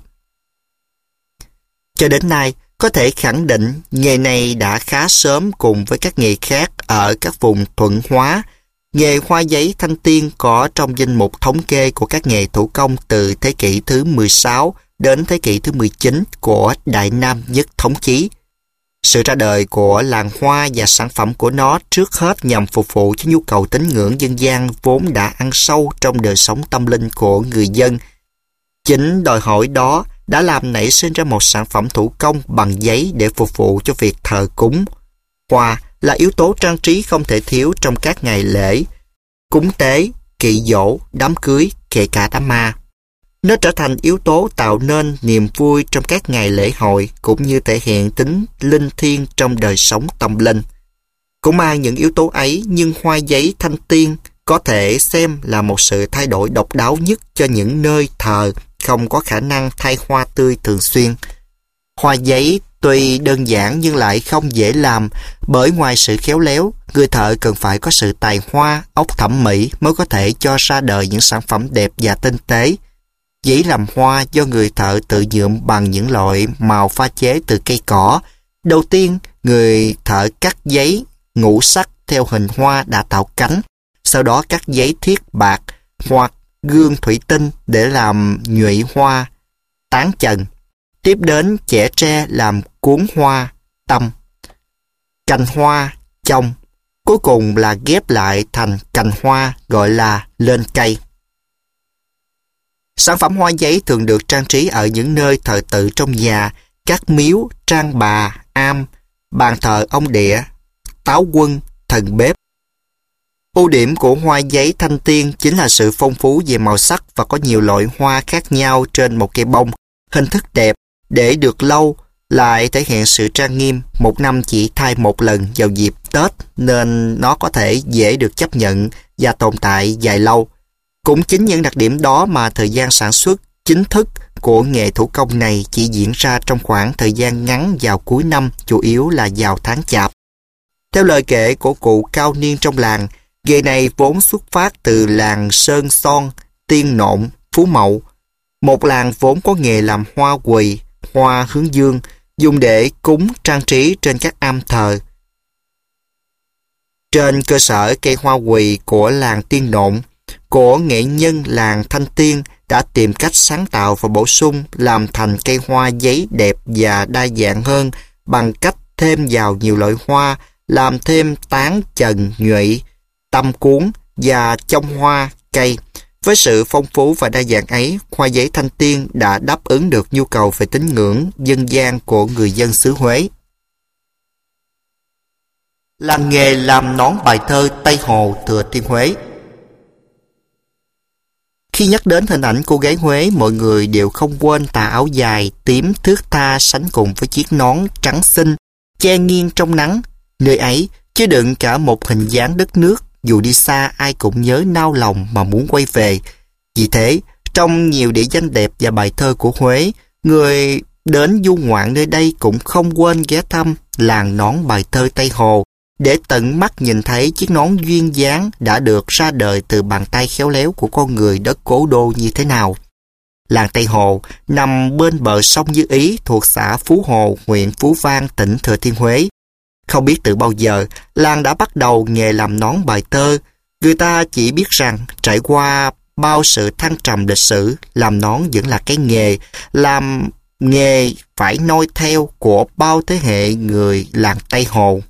Cho đến nay, có thể khẳng định nghề này đã khá sớm cùng với các nghề khác ở các vùng thuận hóa. Nghề hoa giấy Thanh Tiên có trong danh mục thống kê của các nghề thủ công từ thế kỷ thứ mười sáu đến thế kỷ thứ mười chín của Đại Nam Nhất Thống Chí. Sự ra đời của làng hoa và sản phẩm của nó trước hết nhằm phục vụ cho nhu cầu tín ngưỡng dân gian vốn đã ăn sâu trong đời sống tâm linh của người dân. Chính đòi hỏi đó đã làm nảy sinh ra một sản phẩm thủ công bằng giấy để phục vụ cho việc thờ cúng. Hoa là yếu tố trang trí không thể thiếu trong các ngày lễ, cúng tế, kỵ giỗ, đám cưới, kể cả đám ma. Nó trở thành yếu tố tạo nên niềm vui trong các ngày lễ hội cũng như thể hiện tính linh thiêng trong đời sống tâm linh. Cũng mang những yếu tố ấy nhưng hoa giấy Thanh Tiên có thể xem là một sự thay đổi độc đáo nhất cho những nơi thờ không có khả năng thay hoa tươi thường xuyên. Hoa giấy tuy đơn giản nhưng lại không dễ làm, bởi ngoài sự khéo léo, người thợ cần phải có sự tài hoa, óc thẩm mỹ mới có thể cho ra đời những sản phẩm đẹp và tinh tế. Giấy làm hoa do người thợ tự nhuộm bằng những loại màu pha chế từ cây cỏ. Đầu tiên, người thợ cắt giấy ngũ sắc theo hình hoa đã tạo cánh, sau đó cắt giấy thiết bạc hoặc gương thủy tinh để làm nhụy hoa, tán trần. Tiếp đến chẻ tre làm cuốn hoa, tâm, cành hoa, chông. Cuối cùng là ghép lại thành cành hoa gọi là lên cây. Sản phẩm hoa giấy thường được trang trí ở những nơi thờ tự trong nhà, các miếu, trang bà, am, bàn thờ ông địa, táo quân, thần bếp. Ưu điểm của hoa giấy Thanh Tiên chính là sự phong phú về màu sắc và có nhiều loại hoa khác nhau trên một cây bông. Hình thức đẹp, để được lâu, lại thể hiện sự trang nghiêm, một năm chỉ thay một lần vào dịp Tết nên nó có thể dễ được chấp nhận và tồn tại dài lâu. Cũng chính những đặc điểm đó mà thời gian sản xuất chính thức của nghề thủ công này chỉ diễn ra trong khoảng thời gian ngắn vào cuối năm, chủ yếu là vào tháng Chạp. Theo lời kể của cụ cao niên trong làng, Nghề này vốn xuất phát từ làng Sơn Son, Tiên Nộn, Phú Mậu, một làng vốn có nghề làm hoa quỳ, hoa hướng dương, dùng để cúng trang trí trên các am thờ. Trên cơ sở cây hoa quỳ của làng Tiên Nộn, của nghệ nhân làng Thanh Tiên đã tìm cách sáng tạo và bổ sung làm thành cây hoa giấy đẹp và đa dạng hơn bằng cách thêm vào nhiều loại hoa, làm thêm tán, chần, nhụy, tâm cuốn và chông hoa, cây. Với sự phong phú và đa dạng ấy, hoa giấy Thanh Tiên đã đáp ứng được nhu cầu về tín ngưỡng dân gian của người dân xứ Huế. Làng nghề làm nón bài thơ Tây Hồ, Thừa Thiên Huế. Khi nhắc đến hình ảnh cô gái Huế, mọi người đều không quên tà áo dài tím thướt tha sánh cùng với chiếc nón trắng xinh che nghiêng trong nắng. Nơi ấy chứa đựng cả một hình dáng đất nước, dù đi xa ai cũng nhớ nao lòng mà muốn quay về. Vì thế, trong nhiều địa danh đẹp và bài thơ của Huế, người đến du ngoạn nơi đây cũng không quên ghé thăm làng nón bài thơ Tây Hồ để tận mắt nhìn thấy chiếc nón duyên dáng đã được ra đời từ bàn tay khéo léo của con người đất cố đô như thế nào. Làng Tây Hồ nằm bên bờ sông Như Ý thuộc xã Phú Hồ, huyện Phú Vang, tỉnh Thừa Thiên Huế. Không biết từ bao giờ, làng đã bắt đầu nghề làm nón bài thơ. Người ta chỉ biết rằng trải qua bao sự thăng trầm lịch sử, làm nón vẫn là cái nghề, làm nghề phải noi theo của bao thế hệ người làng Tây Hồ.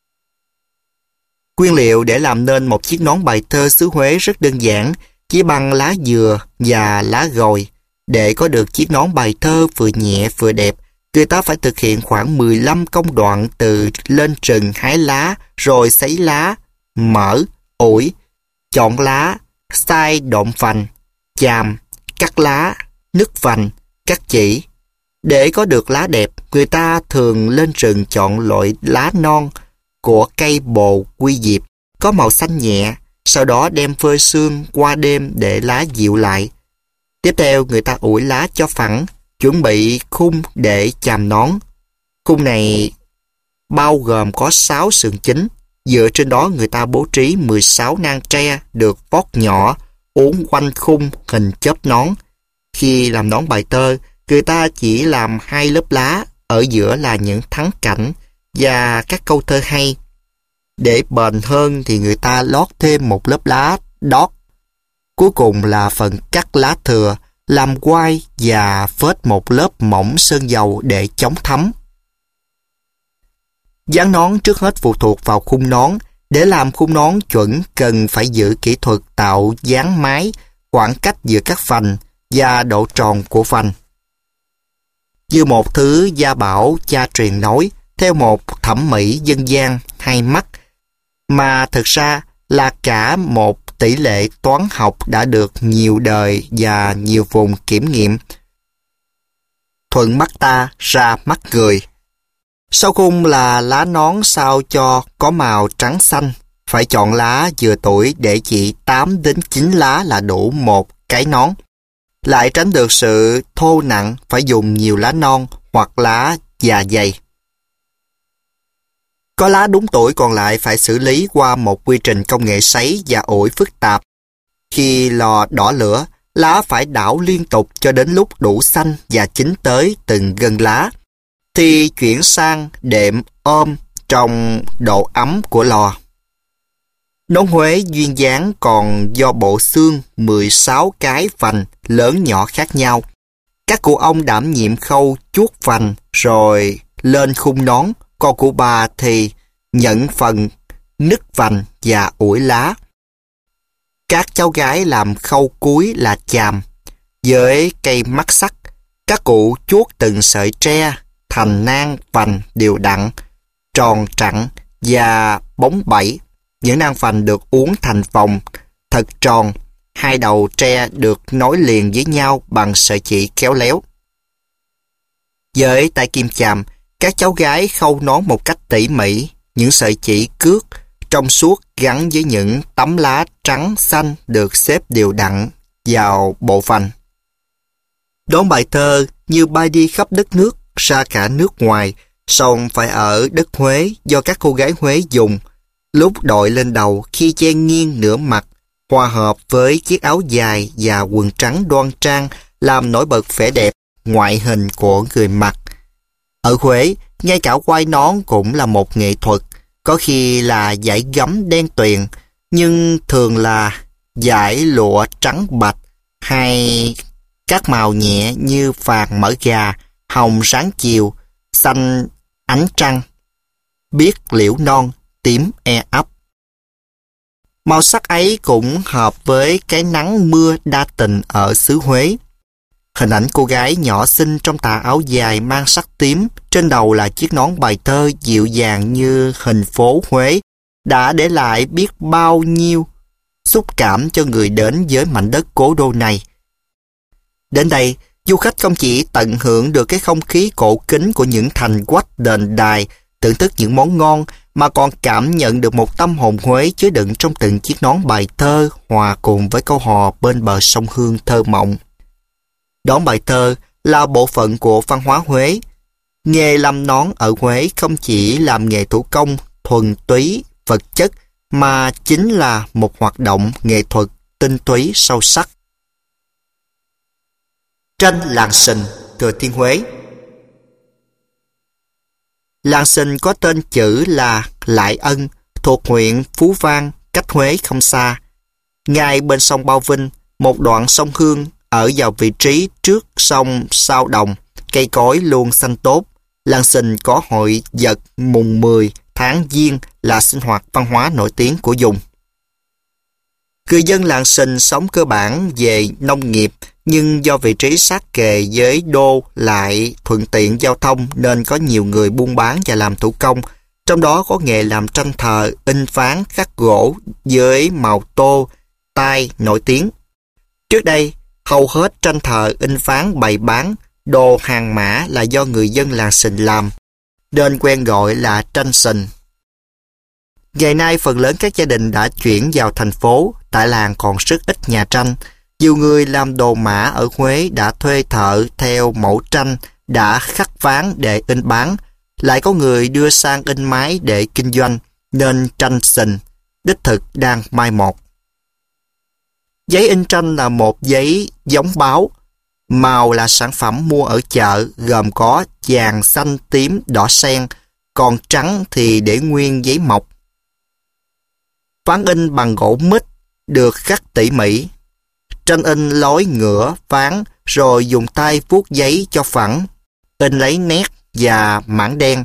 Nguyên liệu để làm nên một chiếc nón bài thơ xứ Huế rất đơn giản, chỉ bằng lá dừa và lá gồi. Để có được chiếc nón bài thơ vừa nhẹ vừa đẹp, người ta phải thực hiện khoảng mười lăm công đoạn từ lên rừng hái lá, rồi sấy lá, mỡ, ủi, chọn lá, xay độn vành, chàm, cắt lá, nứt vành, cắt chỉ. Để có được lá đẹp, người ta thường lên rừng chọn loại lá non của cây bồ quy diệp, có màu xanh nhẹ, sau đó đem phơi sương qua đêm để lá dịu lại. Tiếp theo người ta ủi lá cho phẳng, chuẩn bị khung để chàm nón. Khung này bao gồm có sáu sườn chính, dựa trên đó người ta bố trí mười sáu nang tre được vót nhỏ, uốn quanh khung hình chớp nón. Khi làm nón bài tơ, người ta chỉ làm hai lớp lá, ở giữa là những thắng cảnh và các câu thơ hay. Để bền hơn thì người ta lót thêm một lớp lá đót. Cuối cùng là phần cắt lá thừa, làm quai và phết một lớp mỏng sơn dầu để chống thấm. Dán nón trước hết phụ thuộc vào khung nón. Để làm khung nón chuẩn cần phải giữ kỹ thuật tạo dáng mái, khoảng cách giữa các vành và độ tròn của vành. Như một thứ gia bảo cha truyền nói theo một thẩm mỹ dân gian hay mắt, mà thực ra là cả một tỷ lệ toán học đã được nhiều đời và nhiều vùng kiểm nghiệm. Thuận mắt ta ra mắt người. Sau khung là lá nón sao cho có màu trắng xanh. Phải chọn lá vừa tuổi để chỉ tám đến chín lá là đủ một cái nón. Lại tránh được sự thô nặng, phải dùng nhiều lá non hoặc lá già dày. Có lá đúng tuổi còn lại phải xử lý qua một quy trình công nghệ sấy và ủi phức tạp. Khi lò đỏ lửa, lá phải đảo liên tục cho đến lúc đủ xanh và chín tới từng gân lá, thì chuyển sang đệm ôm trong độ ấm của lò. Nón Huế duyên dáng còn do bộ xương mười sáu cái vành lớn nhỏ khác nhau. Các cụ ông đảm nhiệm khâu chuốt vành rồi lên khung nón, còn cụ bà thì nhận phần nứt vành và ủi lá. Các cháu gái làm khâu cuối là chàm. Với cây mắt sắt, các cụ chuốt từng sợi tre thành nang vành đều đặn, tròn trặn và bóng bẩy. Những nang vành được uốn thành vòng thật tròn, hai đầu tre được nối liền với nhau bằng sợi chỉ khéo léo. Với tay kim chàm, các cháu gái khâu nón một cách tỉ mỉ, những sợi chỉ cước trong suốt gắn với những tấm lá trắng xanh được xếp đều đặn vào bộ vành. Nón bài thơ như bay đi khắp đất nước, ra cả nước ngoài, song phải ở đất Huế do các cô gái Huế dùng. lúc đội lên đầu khi che nghiêng nửa mặt, hòa hợp với chiếc áo dài và quần trắng đoan trang làm nổi bật vẻ đẹp ngoại hình của người mặc. Ở Huế, ngay cả quai nón cũng là một nghệ thuật, có khi là dải gấm đen tuyền, nhưng thường là dải lụa trắng bạch hay các màu nhẹ như vàng mỡ gà, hồng sáng chiều, xanh ánh trăng, biếc liễu non, tím e ấp. Màu sắc ấy cũng hợp với cái nắng mưa đa tình ở xứ Huế. Hình ảnh cô gái nhỏ xinh trong tà áo dài mang sắc tím, trên đầu là chiếc nón bài thơ dịu dàng như hình phố Huế, đã để lại biết bao nhiêu xúc cảm cho người đến với mảnh đất cố đô này. Đến đây, du khách không chỉ tận hưởng được cái không khí cổ kính của những thành quách đền đài, thưởng thức những món ngon, mà còn cảm nhận được một tâm hồn Huế chứa đựng trong từng chiếc nón bài thơ hòa cùng với câu hò bên bờ sông Hương thơ mộng. Nón bài thơ là bộ phận của văn hóa Huế. Nghề làm nón ở Huế không chỉ làm nghề thủ công, thuần túy, vật chất, mà chính là một hoạt động nghệ thuật tinh túy sâu sắc. Tranh Làng Sình, Thừa Thiên Huế. Làng Sình có tên chữ là Lại Ân, thuộc huyện Phú Vang, cách Huế không xa. Ngay bên sông Bao Vinh, một đoạn sông Hương ở vào vị trí trước sông Sao Đồng, cây cối luôn xanh tốt. Làng Sình có hội vật mùng mười tháng Giêng là sinh hoạt văn hóa nổi tiếng của vùng. Người dân làng Sình sống cơ bản về nông nghiệp, nhưng do vị trí sát kề với đô lại thuận tiện giao thông nên có nhiều người buôn bán và làm thủ công, trong đó có nghề làm tranh thờ, in ván, khắc gỗ với màu tô, tai nổi tiếng. Trước đây, hầu hết tranh thờ, in ván bày bán, đồ hàng mã là do người dân làng Sình làm, nên quen gọi là tranh Sình. Ngày nay phần lớn các gia đình đã chuyển vào thành phố, tại làng còn rất ít nhà tranh. Nhiều người làm đồ mã ở Huế đã thuê thợ theo mẫu tranh, đã khắc ván để in bán, lại có người đưa sang in máy để kinh doanh, nên tranh Sình đích thực đang mai một. Giấy in tranh là một giấy giống báo, màu là sản phẩm mua ở chợ, gồm có vàng, xanh, tím, đỏ sen, còn trắng thì để nguyên giấy mộc. Ván in bằng gỗ mít, được khắc tỉ mỉ. Tranh in lối ngửa ván, rồi dùng tay vuốt giấy cho phẳng, in lấy nét và mảng đen.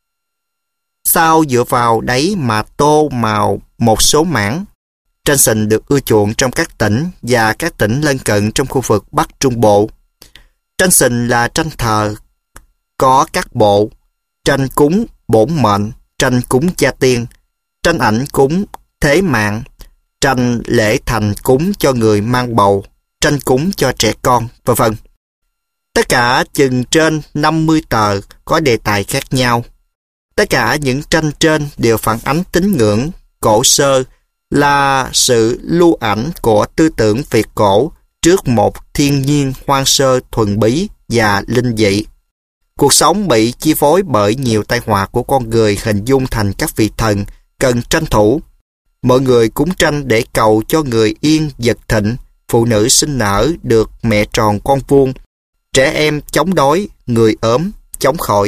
Sau dựa vào đáy mà tô màu một số mảng. Tranh Sình được ưa chuộng trong các tỉnh và các tỉnh lân cận trong khu vực Bắc Trung Bộ. Tranh Sình là tranh thờ, có các bộ: tranh cúng bổn mệnh, tranh cúng gia tiên, tranh ảnh cúng thế mạng, tranh lễ thành cúng cho người mang bầu, tranh cúng cho trẻ con, vân vân. Tất cả chừng trên năm mươi tờ, có đề tài khác nhau. Tất cả những tranh trên đều phản ánh tín ngưỡng cổ xưa, là sự lưu ảnh của tư tưởng Việt cổ trước một thiên nhiên hoang sơ thuần bí và linh dị. Cuộc sống bị chi phối bởi nhiều tai họa của con người hình dung thành các vị thần cần tranh thủ. Mọi người cúng tranh để cầu cho người yên vật thịnh, phụ nữ sinh nở được mẹ tròn con vuông, trẻ em chống đói, người ốm chống khỏi.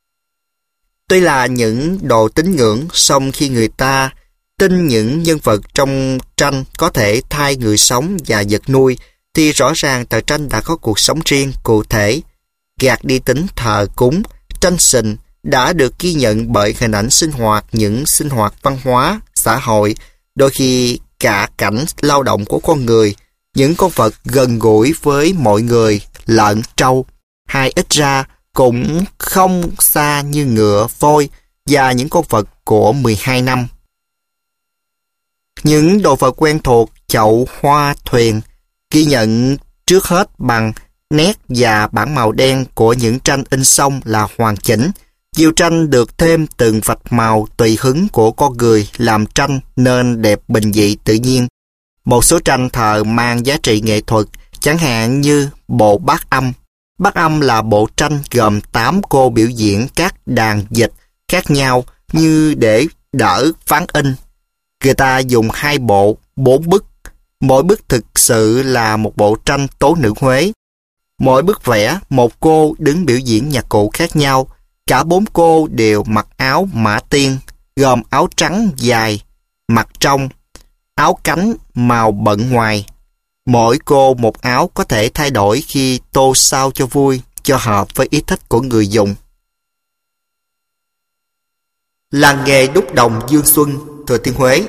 Tuy là những đồ tín ngưỡng, song khi người ta tin những nhân vật trong tranh có thể thay người sống và vật nuôi, thì rõ ràng tờ tranh đã có cuộc sống riêng cụ thể. Gạt đi tính thờ cúng, tranh Sình đã được ghi nhận bởi hình ảnh sinh hoạt, những sinh hoạt văn hóa, xã hội, đôi khi cả cảnh lao động của con người, những con vật gần gũi với mọi người, lợn, trâu, hay ít ra cũng không xa như ngựa, voi và những con vật của mười hai năm. Những đồ vật quen thuộc, chậu, hoa, thuyền, ghi nhận trước hết bằng nét và bảng màu đen của những tranh in xong là hoàn chỉnh. Nhiều tranh được thêm từng vạch màu tùy hứng của con người làm tranh nên đẹp bình dị tự nhiên. Một số tranh thờ mang giá trị nghệ thuật, chẳng hạn như bộ bát âm. Bát âm là bộ tranh gồm tám cô biểu diễn các đàn dịch khác nhau như để đỡ phán in, Người ta dùng hai bộ, bốn bức. Mỗi bức thực sự là một bộ tranh tố nữ Huế. Mỗi bức vẽ, một cô đứng biểu diễn nhạc cụ khác nhau. Cả bốn cô đều mặc áo mã tiên, gồm áo trắng dài, mặt trong, áo cánh màu bận ngoài. Mỗi cô một áo có thể thay đổi khi tô sao cho vui, cho hợp với ý thích của người dùng. Làng nghề đúc đồng Dương Xuân, Thừa Thiên Huế.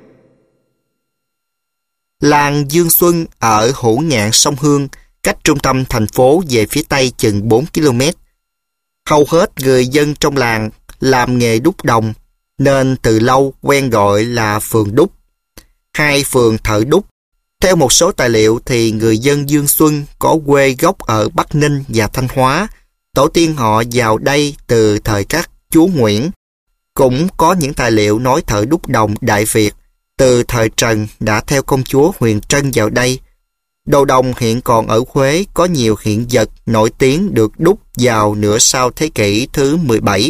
Làng Dương Xuân ở hữu ngạn sông Hương, cách trung tâm thành phố về phía tây chừng bốn ki lô mét. Hầu hết người dân trong làng làm nghề đúc đồng, nên từ lâu quen gọi là phường đúc. Hai phường thợ đúc. Theo một số tài liệu thì người dân Dương Xuân có quê gốc ở Bắc Ninh và Thanh Hóa. Tổ tiên họ vào đây từ thời các chúa Nguyễn. Cũng có những tài liệu nói thợ đúc đồng Đại Việt từ thời Trần đã theo công chúa Huyền Trân vào đây. Đồ đồng hiện còn ở Huế có nhiều hiện vật nổi tiếng được đúc vào nửa sau thế kỷ thứ mười bảy.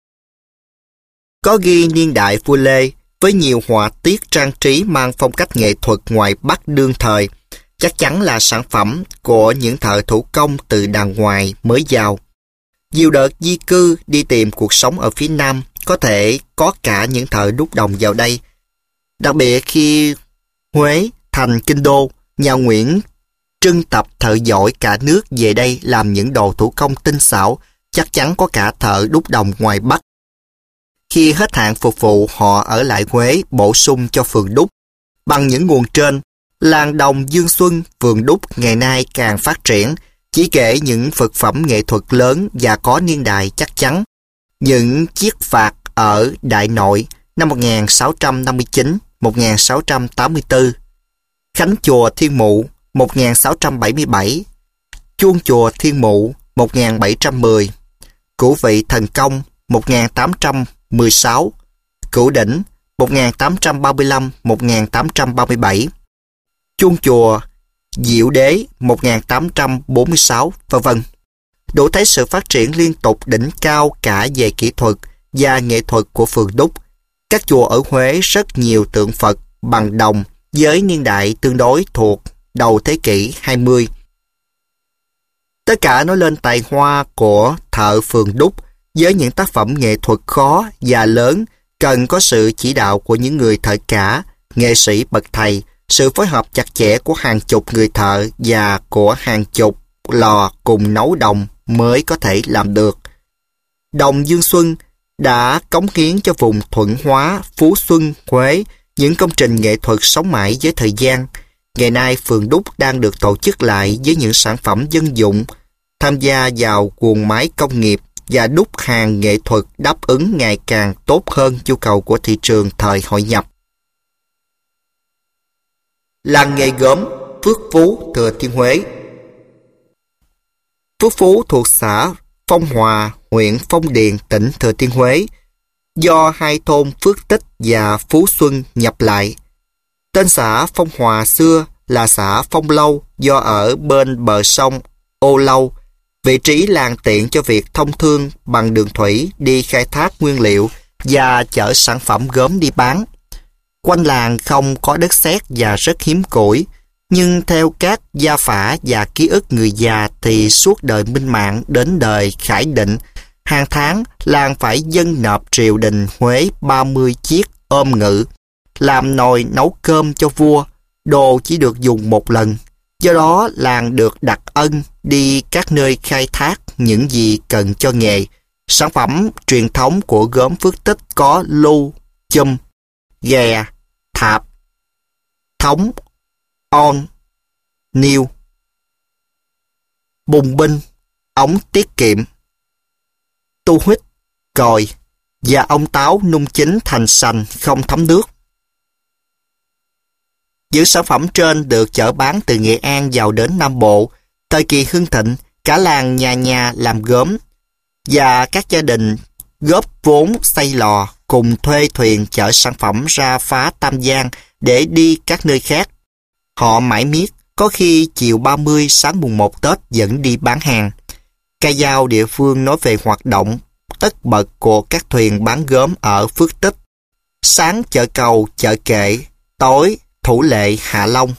Có ghi niên đại vua Lê với nhiều họa tiết trang trí mang phong cách nghệ thuật ngoài Bắc đương thời, chắc chắn là sản phẩm của những thợ thủ công từ đàng ngoài mới vào. Nhiều đợt di cư đi tìm cuộc sống ở phía Nam có thể có cả những thợ đúc đồng vào đây. Đặc biệt khi Huế thành kinh đô, nhà Nguyễn trưng tập thợ giỏi cả nước về đây làm những đồ thủ công tinh xảo, chắc chắn có cả thợ đúc đồng ngoài Bắc. Khi hết hạn phục vụ, họ ở lại Huế bổ sung cho phường đúc. Bằng những nguồn trên, làng đồng Dương Xuân, phường đúc ngày nay càng phát triển, chỉ kể những vật phẩm nghệ thuật lớn và có niên đại chắc chắn. Những chiếc phạt ở Đại Nội năm một nghìn sáu trăm năm mươi chín đến một nghìn sáu trăm tám mươi tư, Khánh chùa Thiên Mụ một nghìn sáu trăm bảy mươi bảy, Chuông chùa Thiên Mụ một nghìn bảy trăm mười, Cửu vị Thần Công một nghìn tám trăm mười sáu, Cửu đỉnh một nghìn tám trăm ba mươi lăm đến một nghìn tám trăm ba mươi bảy, Chuông chùa Diệu Đế một nghìn tám trăm bốn mươi sáu, vân vân. Đủ thấy sự phát triển liên tục đỉnh cao cả về kỹ thuật và nghệ thuật của phường đúc. Các chùa ở Huế rất nhiều tượng Phật bằng đồng với niên đại tương đối thuộc đầu thế kỷ hai mươi. Tất cả nói lên tài hoa của thợ phường đúc với những tác phẩm nghệ thuật khó và lớn cần có sự chỉ đạo của những người thợ cả, nghệ sĩ bậc thầy, sự phối hợp chặt chẽ của hàng chục người thợ và của hàng chục lò cùng nấu đồng mới có thể làm được. Đồng Dương Xuân đã cống hiến cho vùng Thuận Hóa, Phú Xuân, Huế những công trình nghệ thuật sống mãi với thời gian. Ngày nay phường đúc đang được tổ chức lại với những sản phẩm dân dụng, tham gia vào guồng máy công nghiệp và đúc hàng nghệ thuật đáp ứng ngày càng tốt hơn nhu cầu của thị trường thời hội nhập. Làng nghề gốm Phước Phú, Thừa Thiên Huế. Phước Phú thuộc xã Phong Hòa, huyện Phong Điền, tỉnh Thừa Thiên Huế, do hai thôn Phước Tích và Phú Xuân nhập lại. Tên xã Phong Hòa xưa là xã Phong Lâu do ở bên bờ sông Ô Lâu, vị trí làng tiện cho việc thông thương bằng đường thủy đi khai thác nguyên liệu và chở sản phẩm gốm đi bán. Quanh làng không có đất sét và rất hiếm củi, nhưng theo các gia phả và ký ức người già thì suốt đời Minh Mạng đến đời Khải Định, hàng tháng làng phải dâng nộp triều đình Huế ba mươi chiếc ôm ngự, làm nồi nấu cơm cho vua, đồ chỉ được dùng một lần. Do đó làng được đặc ân đi các nơi khai thác những gì cần cho nghề. Sản phẩm truyền thống của gốm Phước Tích có lu, chum, ghè, thạp, thống, on, niêu, bùng binh, ống tiết kiệm, tu huýt, còi và ong táo nung chín thành sành không thấm nước. Những sản phẩm trên được chở bán từ Nghệ An vào đến Nam Bộ. Thời kỳ hưng thịnh, cả làng nhà nhà làm gốm và các gia đình góp vốn xây lò cùng thuê thuyền chở sản phẩm ra phá Tam Giang để đi các nơi khác. Họ mãi miết, có khi chiều ba mươi sáng mùng một Tết vẫn đi bán hàng. Ca dao địa phương nói về hoạt động tất bật của các thuyền bán gốm ở Phước Tích. Sáng chợ Cầu, chợ Kệ, tối Thủ Lệ, Hạ Long.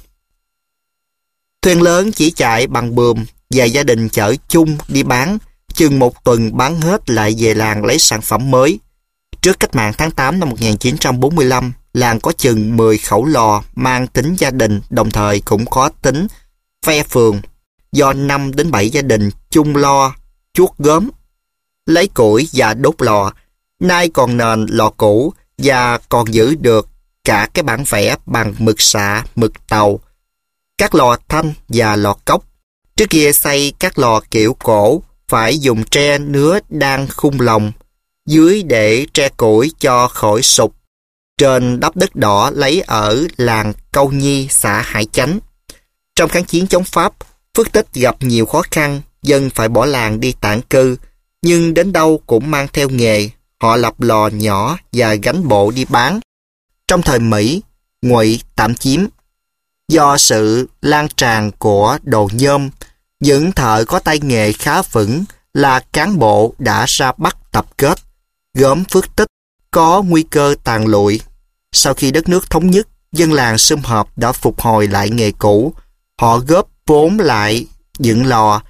Thuyền lớn chỉ chạy bằng buồm, và gia đình chở chung đi bán, chừng một tuần bán hết lại về làng lấy sản phẩm mới. Trước cách mạng tháng tám năm một nghìn chín trăm bốn mươi lăm, làng có chừng mười khẩu lò mang tính gia đình, đồng thời cũng có tính phe phường, do năm đến bảy gia đình chung lo, chuốt gốm, lấy củi và đốt lò. Nay còn nền lò cũ và còn giữ được cả cái bản vẽ bằng mực xạ, mực tàu, các lò thanh và lò cốc. Trước kia xây các lò kiểu cổ phải dùng tre nứa đan khung lồng, dưới để tre củi cho khỏi sụp, trên đắp đất đỏ lấy ở làng Câu Nhi, xã Hải Chánh. Trong kháng chiến chống Pháp, Phước Tích gặp nhiều khó khăn, dân phải bỏ làng đi tản cư, nhưng đến đâu cũng mang theo nghề. Họ lập lò nhỏ và gánh bộ đi bán. Trong thời Mỹ, Ngụy tạm chiếm, do sự lan tràn của đồ nhôm, những thợ có tay nghề khá vững là cán bộ đã ra Bắc tập kết. Gốm Phước Tích có nguy cơ tàn lụi. Sau khi đất nước thống nhất, dân làng sum họp đã phục hồi lại nghề cũ. Họ góp vốn lại dựng lò,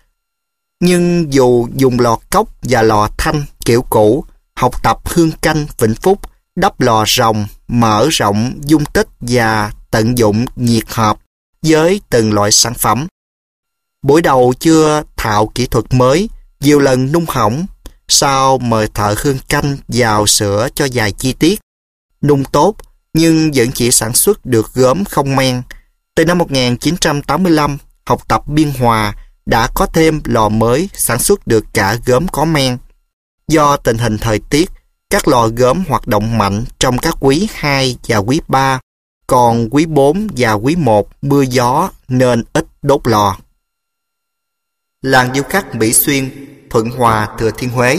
nhưng dù dùng lò cốc và lò thanh kiểu cũ, học tập hương canh Vĩnh Phúc, đắp lò rồng, mở rộng dung tích và tận dụng nhiệt hợp với từng loại sản phẩm. Buổi đầu chưa thạo kỹ thuật mới, nhiều lần nung hỏng, sau mời thợ hương canh vào sửa cho vài chi tiết. Nung tốt, nhưng vẫn chỉ sản xuất được gốm không men. Từ năm một nghìn chín trăm tám mươi lăm, học tập Biên Hòa đã có thêm lò mới sản xuất được cả gốm có men. Do tình hình thời tiết, các lò gốm hoạt động mạnh trong các quý hai và quý ba, còn quý bốn và quý một mưa gió nên ít đốt lò. Làng điêu khắc Mỹ Xuyên, Thuận Hòa, Thừa Thiên Huế.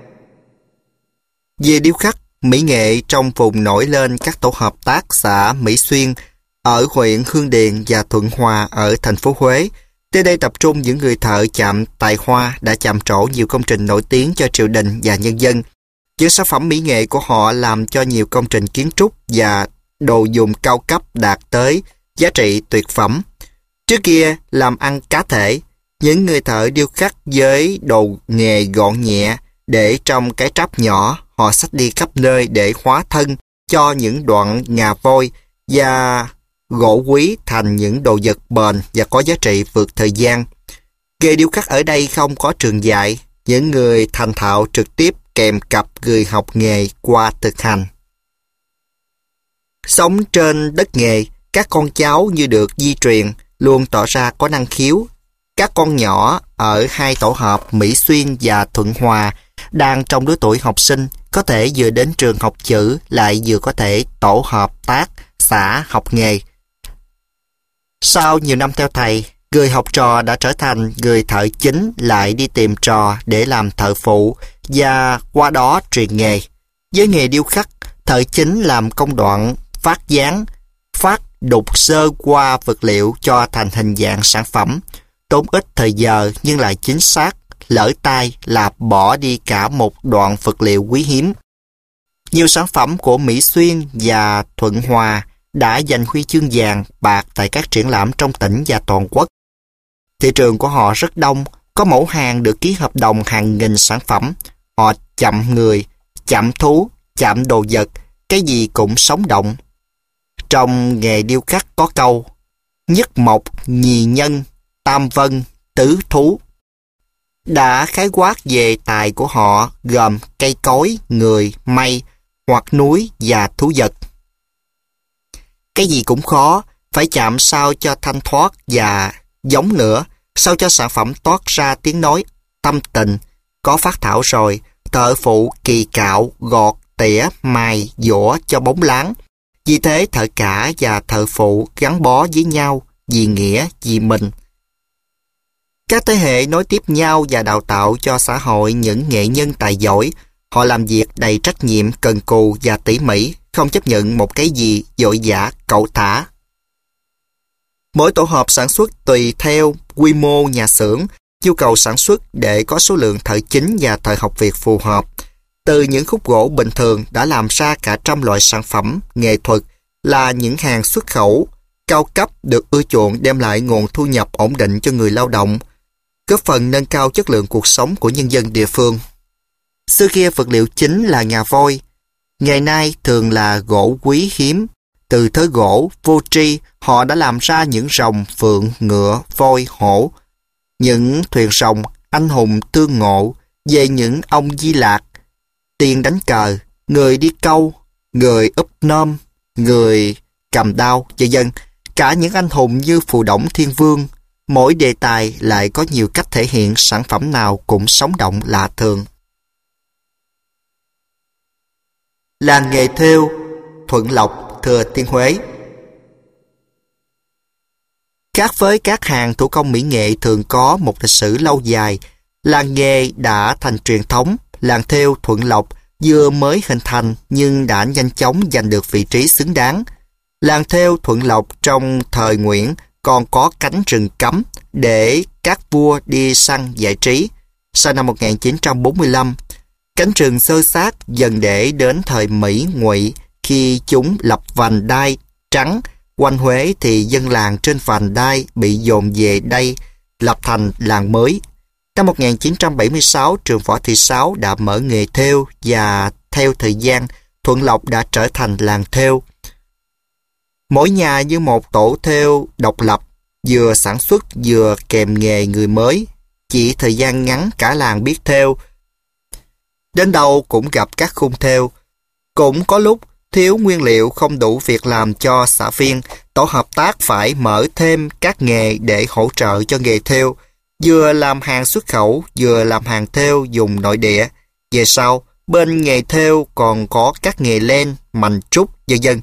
Về điêu khắc, mỹ nghệ trong vùng nổi lên các tổ hợp tác xã Mỹ Xuyên ở huyện Hương Điền và Thuận Hòa ở thành phố Huế. Tới đây tập trung những người thợ chạm tài hoa đã chạm trổ nhiều công trình nổi tiếng cho triều đình và nhân dân. Những sản phẩm mỹ nghệ của họ làm cho nhiều công trình kiến trúc và đồ dùng cao cấp đạt tới giá trị tuyệt phẩm. Trước kia làm ăn cá thể, những người thợ điêu khắc với đồ nghề gọn nhẹ để trong cái tráp nhỏ, họ xách đi khắp nơi để hóa thân cho những đoạn ngà voi và gỗ quý thành những đồ vật bền và có giá trị vượt thời gian. Nghề điêu khắc ở đây không có trường dạy, những người thành thạo trực tiếp kèm cặp người học nghề qua thực hành. Sống trên đất nghề, các con cháu như được di truyền luôn tỏ ra có năng khiếu. Các con nhỏ ở hai tổ hợp Mỹ Xuyên và Thuận Hòa đang trong lứa tuổi học sinh, có thể vừa đến trường học chữ lại vừa có thể tổ hợp tác xã học nghề. Sau nhiều năm theo thầy, người học trò đã trở thành người thợ chính lại đi tìm trò để làm thợ phụ và qua đó truyền nghề. Với nghề điêu khắc, thợ chính làm công đoạn phát dáng, phát đục sơ qua vật liệu cho thành hình dạng sản phẩm, tốn ít thời giờ nhưng lại chính xác, lỡ tay là bỏ đi cả một đoạn vật liệu quý hiếm. Nhiều sản phẩm của Mỹ Xuyên và Thuận Hòa đã giành huy chương vàng, bạc tại các triển lãm trong tỉnh và toàn quốc. Thị trường của họ rất đông, có mẫu hàng được ký hợp đồng hàng nghìn sản phẩm. Họ chạm người, chạm thú, chạm đồ vật, cái gì cũng sống động. Trong nghề điêu khắc có câu nhất mộc, nhì nhân, tam vân, tứ thú. Đã khái quát về tài của họ gồm cây cối, người, mây, hoặc núi và thú vật. Cái gì cũng khó, phải chạm sao cho thanh thoát và giống nữa, sao cho sản phẩm toát ra tiếng nói tâm tình. Có phát thảo rồi, thợ phụ kỳ cạo, gọt, tỉa, mài, dũa cho bóng láng. Vì thế thợ cả và thợ phụ gắn bó với nhau vì nghĩa, vì mình. Các thế hệ nối tiếp nhau và đào tạo cho xã hội những nghệ nhân tài giỏi. Họ làm việc đầy trách nhiệm, cần cù và tỉ mỉ, không chấp nhận một cái gì vội vã, cẩu thả. Mỗi tổ hợp sản xuất tùy theo quy mô nhà xưởng, nhu cầu sản xuất để có số lượng thợ chính và thợ học việc phù hợp. Từ những khúc gỗ bình thường đã làm ra cả trăm loại sản phẩm nghệ thuật là những hàng xuất khẩu cao cấp được ưa chuộng, đem lại nguồn thu nhập ổn định cho người lao động, góp phần nâng cao chất lượng cuộc sống của nhân dân địa phương. Xưa kia vật liệu chính là ngà voi, ngày nay thường là gỗ quý hiếm. Từ thớ gỗ vô tri, họ đã làm ra những rồng, phượng, ngựa, voi, hổ, những thuyền rồng anh hùng tương ngộ, về những ông Di Lạc, tiên đánh cờ, người đi câu, người úp nôm, người cầm đao, vân vân. Cả những anh hùng như Phù Đổng Thiên Vương, mỗi đề tài lại có nhiều cách thể hiện, sản phẩm nào cũng sống động lạ thường. Làng nghề thêu Thuận Lộc, Thừa Thiên Huế. Khác với các hàng thủ công mỹ nghệ thường có một lịch sử lâu dài, làng nghề đã thành truyền thống. Làng thêu Thuận Lộc vừa mới hình thành nhưng đã nhanh chóng giành được vị trí xứng đáng. Làng thêu Thuận Lộc trong thời Nguyễn còn có cánh rừng cấm để các vua đi săn giải trí. Sau năm một nghìn chín trăm bốn mươi lăm, cánh rừng xơ xác dần để đến thời Mỹ Ngụy, khi chúng lập vành đai trắng quanh Huế thì dân làng trên vành đai bị dồn về đây lập thành làng mới. Năm một nghìn chín trăm bảy mươi sáu, trường Võ Thị Sáu đã mở nghề thêu và theo thời gian, Thuận Lộc đã trở thành làng thêu. Mỗi nhà như một tổ thêu độc lập, vừa sản xuất vừa kèm nghề người mới. Chỉ thời gian ngắn cả làng biết thêu. Đến đâu cũng gặp các khung thêu. Cũng có lúc thiếu nguyên liệu không đủ việc làm cho xã viên, tổ hợp tác phải mở thêm các nghề để hỗ trợ cho nghề thêu, vừa làm hàng xuất khẩu, vừa làm hàng thêu dùng nội địa. Về sau, bên nghề thêu còn có các nghề len, mành trúc, vân vân.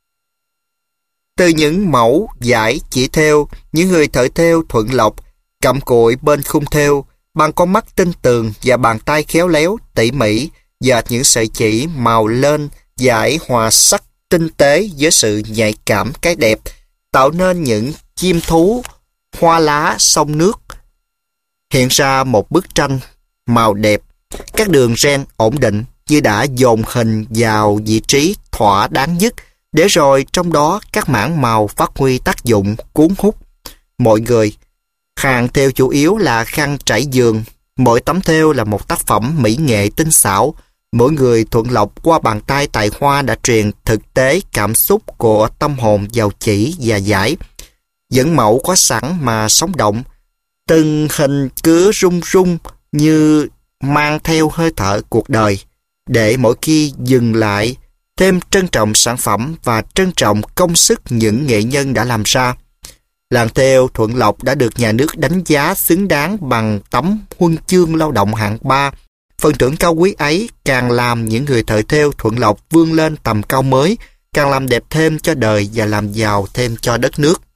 Từ những mẫu vải chỉ thêu, những người thợ thêu Thuận Lộc cặm cụi bên khung thêu, bằng con mắt tinh tường và bàn tay khéo léo, tỉ mỉ, dệt những sợi chỉ màu lên vải hòa sắc tinh tế với sự nhạy cảm cái đẹp, tạo nên những chim thú, hoa lá, sông nước, hiện ra một bức tranh màu đẹp. Các đường ren ổn định như đã dồn hình vào vị trí thỏa đáng nhất, để rồi trong đó các mảng màu phát huy tác dụng cuốn hút mọi người. Hàng thêu chủ yếu là khăn trải giường. Mỗi tấm thêu là một tác phẩm mỹ nghệ tinh xảo. Mỗi người Thuận Lộc qua bàn tay tài hoa đã truyền thực tế cảm xúc của tâm hồn vào chỉ và giải. Dẫn mẫu có sẵn mà sống động. Từng hình cứ rung rung như mang theo hơi thở cuộc đời, để mỗi khi dừng lại thêm trân trọng sản phẩm và trân trọng công sức những nghệ nhân đã làm ra. Làng thêu Thuận Lộc đã được nhà nước đánh giá xứng đáng bằng tấm huân chương lao động hạng ba. Phần thưởng cao quý ấy càng làm những người thợ thêu Thuận Lộc vươn lên tầm cao mới, càng làm đẹp thêm cho đời và làm giàu thêm cho đất nước.